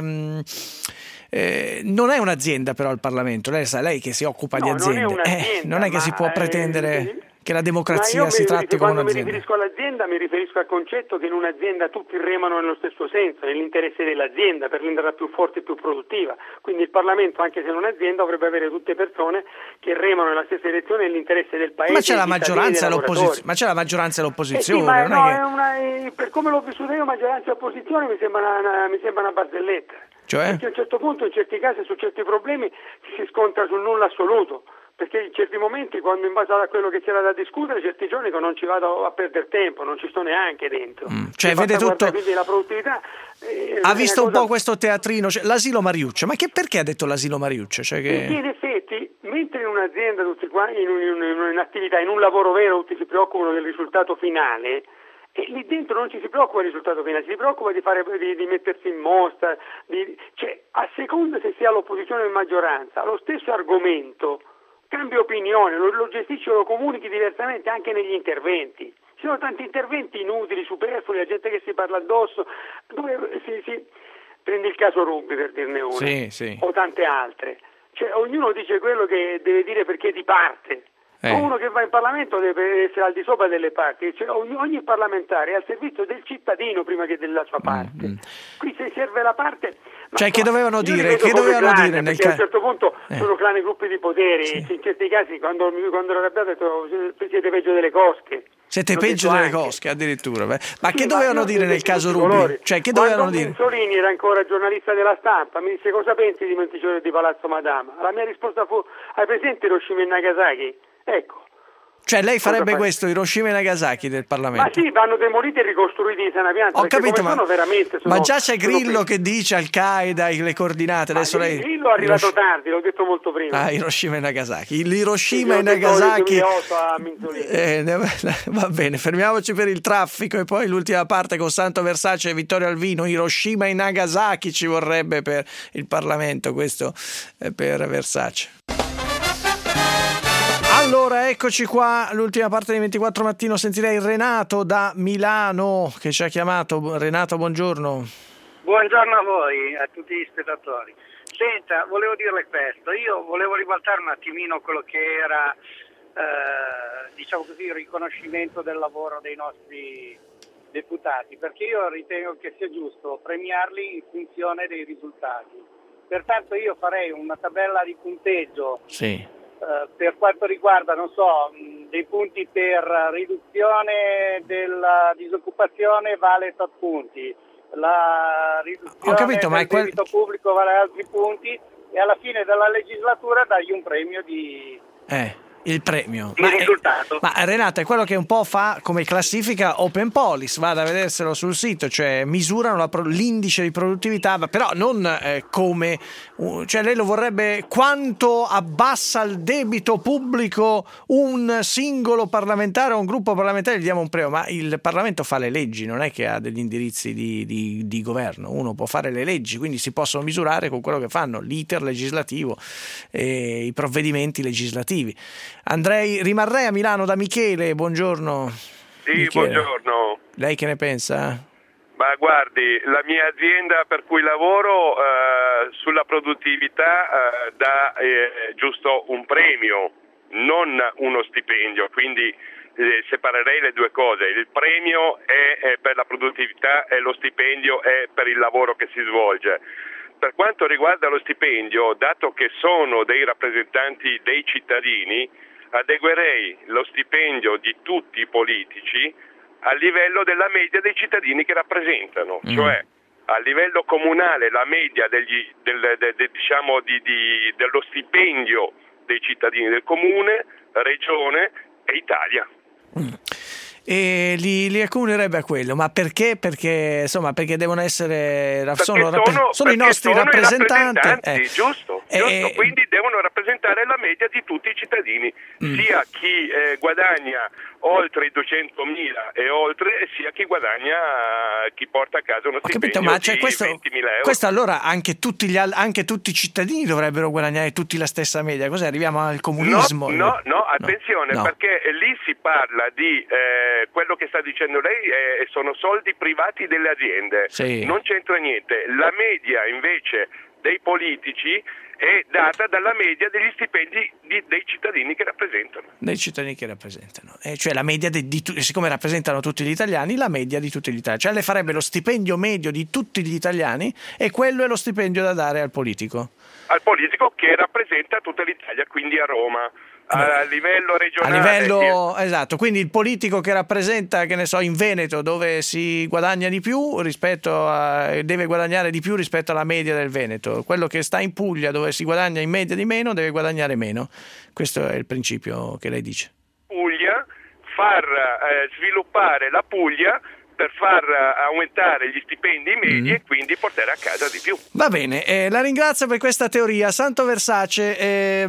non è un'azienda però il Parlamento, lei che si occupa di aziende, non è che si può pretendere che la democrazia si tratti come un'azienda. Quando mi riferisco all'azienda mi riferisco al concetto che in un'azienda tutti remano nello stesso senso, nell'interesse dell'azienda, per renderla più forte e più produttiva. Quindi il Parlamento, anche se non è un'azienda, dovrebbe avere tutte persone che remano nella stessa direzione nell'interesse del paese. Ma c'è la maggioranza e l'opposizione. Per come l'ho vissuto io, maggioranza e opposizione mi sembra una barzelletta. Perché a un certo punto, in certi casi, su certi problemi si scontra sul nulla assoluto. Perché in certi momenti, quando in base a quello che c'era da discutere, certi giorni non ci vado a perdere tempo, non ci sto neanche dentro. Vede tutto. Quindi la produttività. Ha visto un po' questo teatrino, l'asilo Mariuccia. Ma perché ha detto l'asilo Mariuccia? Perché in effetti, mentre in un'azienda, tutti quanti, in un'attività, in un lavoro vero, tutti si preoccupano del risultato finale. E lì dentro non ci si preoccupa del risultato finale, si preoccupa di mettersi in mostra, a seconda se si ha l'opposizione o in maggioranza, lo stesso argomento cambia opinione, lo gestisci o lo comunichi diversamente anche negli interventi. Ci sono tanti interventi inutili, superflui, la gente che si parla addosso, dove prendi il caso Ruby per dirne uno, o tante altre. Ognuno dice quello che deve dire perché è di parte. Uno che va in Parlamento deve essere al di sopra delle parti, ogni parlamentare è al servizio del cittadino prima che della sua parte. Qui se serve la parte... che dovevano dire? Perché a un certo punto sono clan e gruppi di potere, in certi casi quando ero arrabbiato ho detto siete peggio delle cosche. Siete peggio delle cosche addirittura. Ma che dovevano dire nel caso Ruby? Che dovevano dire? Mussolini era ancora giornalista della Stampa, mi disse cosa pensi di Monticello di Palazzo Madama? La mia risposta fu: hai presente Hiroshima e Nagasaki? Ecco. Lei farebbe questo, Hiroshima e Nagasaki del Parlamento? Ma sì, vanno demoliti e ricostruiti in sana pianta. Ho capito, ma già c'è Grillo che dice Al-Qaeda le coordinate. Adesso lei... Grillo è arrivato tardi, l'ho detto molto prima. Hiroshima e Nagasaki. L'Hiroshima e Nagasaki. Va bene, fermiamoci per il traffico e poi l'ultima parte con Santo Versace e Vittorio Alvino. Hiroshima e Nagasaki ci vorrebbe per il Parlamento, questo per Versace. Allora, eccoci qua, l'ultima parte di 24 Mattino. Sentirei Renato da Milano che ci ha chiamato. Renato, buongiorno. Buongiorno a voi, a tutti gli spettatori. Senta, volevo dirle questo. Io volevo ribaltare un attimino quello che era, diciamo così, il riconoscimento del lavoro dei nostri deputati, perché io ritengo che sia giusto premiarli in funzione dei risultati. Pertanto io farei una tabella di punteggio per quanto riguarda, non so, dei punti per riduzione della disoccupazione vale tot punti, la riduzione del debito pubblico vale altri punti, e alla fine della legislatura dagli un premio di... Il premio. Il risultato. Ma Renato, è quello che un po' fa come classifica Open Policy, vada a vederselo sul sito, cioè misurano l'indice di produttività, però non come, cioè lei lo vorrebbe quanto abbassa il debito pubblico un singolo parlamentare o un gruppo parlamentare, gli diamo un premio, ma il Parlamento fa le leggi, non è che ha degli indirizzi di governo, uno può fare le leggi, quindi si possono misurare con quello che fanno, l'iter legislativo e i provvedimenti legislativi. Rimarrei a Milano da Michele, buongiorno. Sì, Michele. buongiorno. Lei che ne pensa? Ma guardi, la mia azienda per cui lavoro sulla produttività dà giusto un premio, non uno stipendio, quindi separerei le due cose. Il premio è per la produttività e lo stipendio è per il lavoro che si svolge. Per quanto riguarda lo stipendio, dato che sono dei rappresentanti dei cittadini, adeguerei lo stipendio di tutti i politici a livello della media dei cittadini che rappresentano, cioè a livello comunale la media dello stipendio dei cittadini del comune, regione e Italia. E li accomunerebbe a quello, ma perché? Perché devono essere sono i nostri rappresentanti, giusto, quindi devono rappresentare la media di tutti i cittadini, sia chi guadagna oltre i 200.000 e oltre, sia chi guadagna, chi porta a casa uno stipendio di 20.000 euro. Questo allora anche tutti i cittadini dovrebbero guadagnare tutti la stessa media, così arriviamo al comunismo. No, attenzione, perché lì si parla di quello che sta dicendo lei sono soldi privati delle aziende, non c'entra niente. La media invece dei politici è data dalla media degli stipendi dei cittadini che rappresentano. Dei cittadini che rappresentano, cioè la media siccome rappresentano tutti gli italiani, la media di tutti gli italiani, cioè le farebbe lo stipendio medio di tutti gli italiani e quello è lo stipendio da dare al politico. Al politico che rappresenta tutta l'Italia, quindi a Roma. A livello regionale, esatto, quindi il politico che rappresenta, che ne so, in Veneto, dove si guadagna di più deve guadagnare di più rispetto alla media del Veneto. Quello che sta in Puglia, dove si guadagna in media di meno, deve guadagnare meno. Questo è il principio che lei dice. Puglia, far sviluppare la Puglia per far aumentare gli stipendi medi e quindi portare a casa di più. Va bene, la ringrazio per questa teoria. Santo Versace,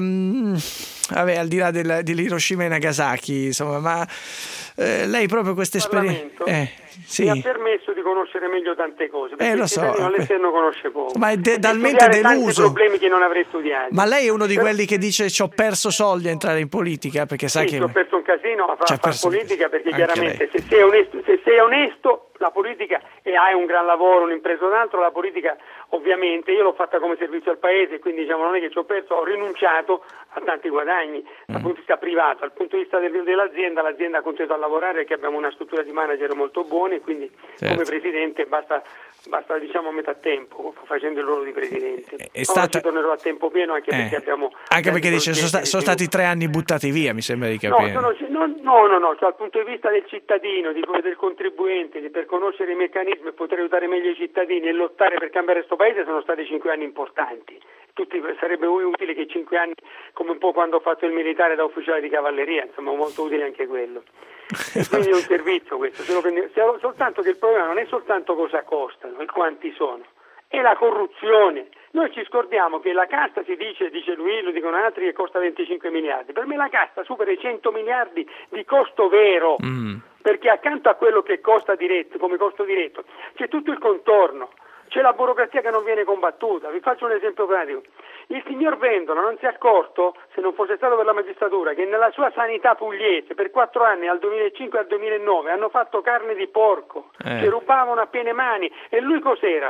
al di là di Hiroshima e Nagasaki, insomma, ma lei proprio questa esperienza mi ha permesso di conoscere meglio tante cose, perché lo so, all'esterno conosce poco, ma è talmente deluso, tanti problemi che non avrei studiato. Ma lei è uno di quelli che dice ci ho perso soldi a entrare in politica, perché sa che ci ho perso un casino a fare politica, perché chiaramente lei. se sei onesto la politica e hai un gran lavoro, un'impresa o un altro, la politica ovviamente io l'ho fatta come servizio al paese, quindi non è che ci ho perso, ho rinunciato a tanti guadagni dal punto di vista privato. Dal punto di vista dell'azienda, l'azienda ha continuato a lavorare perché abbiamo una struttura di manager molto buona e quindi come presidente basta a metà tempo facendo il ruolo di presidente. Ci tornerò a tempo pieno perché abbiamo dice sono stati 3 anni buttati via, mi sembra di capire. No, cioè, dal punto di vista del cittadino, del contribuente, per conoscere i meccanismi e poter aiutare meglio i cittadini e lottare per cambiare questo paese, sono stati 5 anni importanti. Sarebbe utile che 5 anni, come un po' quando ho fatto il militare da ufficiale di cavalleria, insomma, molto utile anche quello. E quindi è un servizio questo, soltanto che il problema non è soltanto cosa costano e quanti sono, è la corruzione. Noi ci scordiamo che la casta dice lui, lo dicono altri, che costa 25 miliardi. Per me la casta supera i 100 miliardi di costo vero, perché accanto a quello che costa diretto, come costo diretto, c'è tutto il contorno. C'è la burocrazia che non viene combattuta. Vi faccio un esempio pratico. Il signor Vendola non si è accorto, se non fosse stato per la magistratura, che nella sua sanità pugliese per 4 anni, dal 2005 al 2009, hanno fatto carne di porco, ci rubavano a piene mani. E lui cos'era?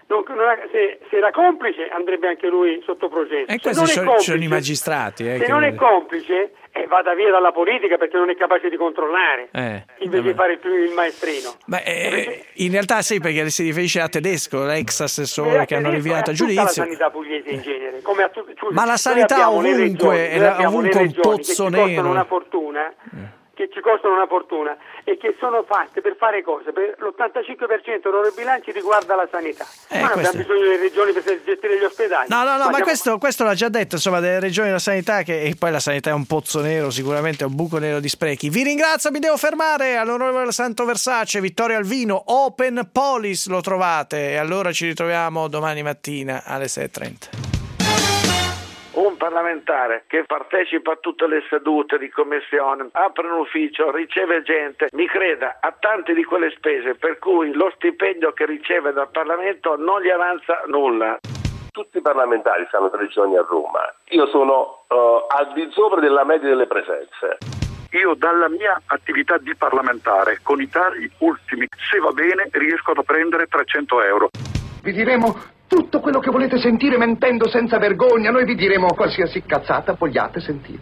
se era complice andrebbe anche lui sotto processo. E questi sono i magistrati. Se non è complice vada via dalla politica perché non è capace di controllare, invece di fare il maestrino. In realtà sì, perché si riferisce a Tedesco, l'ex assessore che hanno rinviato a giudizio. La sanità pugliese in genere. Ma la sanità ovunque è un pozzo nero. Che ci costano una fortuna e che sono fatte per fare cose. Per l'85% dei loro bilanci riguarda la sanità. Ma non abbiamo bisogno delle regioni per gestire gli ospedali. No, ma questo l'ha già detto, insomma, delle regioni della sanità, e poi la sanità è un pozzo nero, sicuramente è un buco nero di sprechi. Vi ringrazio, mi devo fermare. All'onorevole Santo Versace, Vittorio Alvino, Open Polis lo trovate, e allora ci ritroviamo domani mattina alle 6:30. Un parlamentare che partecipa a tutte le sedute di commissione, apre un ufficio, riceve gente, mi creda, ha tante di quelle spese per cui lo stipendio che riceve dal Parlamento non gli avanza nulla. Tutti i parlamentari stanno 3 giorni a Roma. Io sono al di sopra della media delle presenze. Io dalla mia attività di parlamentare, con i tagli ultimi, se va bene, riesco a prendere 300 euro. Vi diremo tutto quello che volete sentire mentendo senza vergogna. Noi vi diremo qualsiasi cazzata vogliate sentire.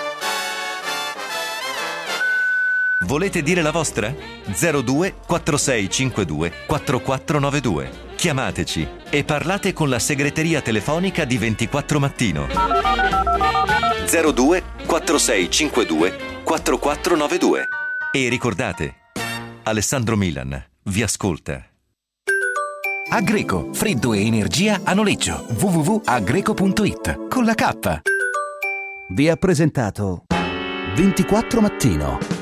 Volete dire la vostra? 02 4652 4492. Chiamateci e parlate con la segreteria telefonica di 24 Mattino. 02 4652 4492. E ricordate, Alessandro Milan vi ascolta. Agreco, freddo e energia a noleggio. www.agreco.it con la K. Vi ha presentato 24 Mattino.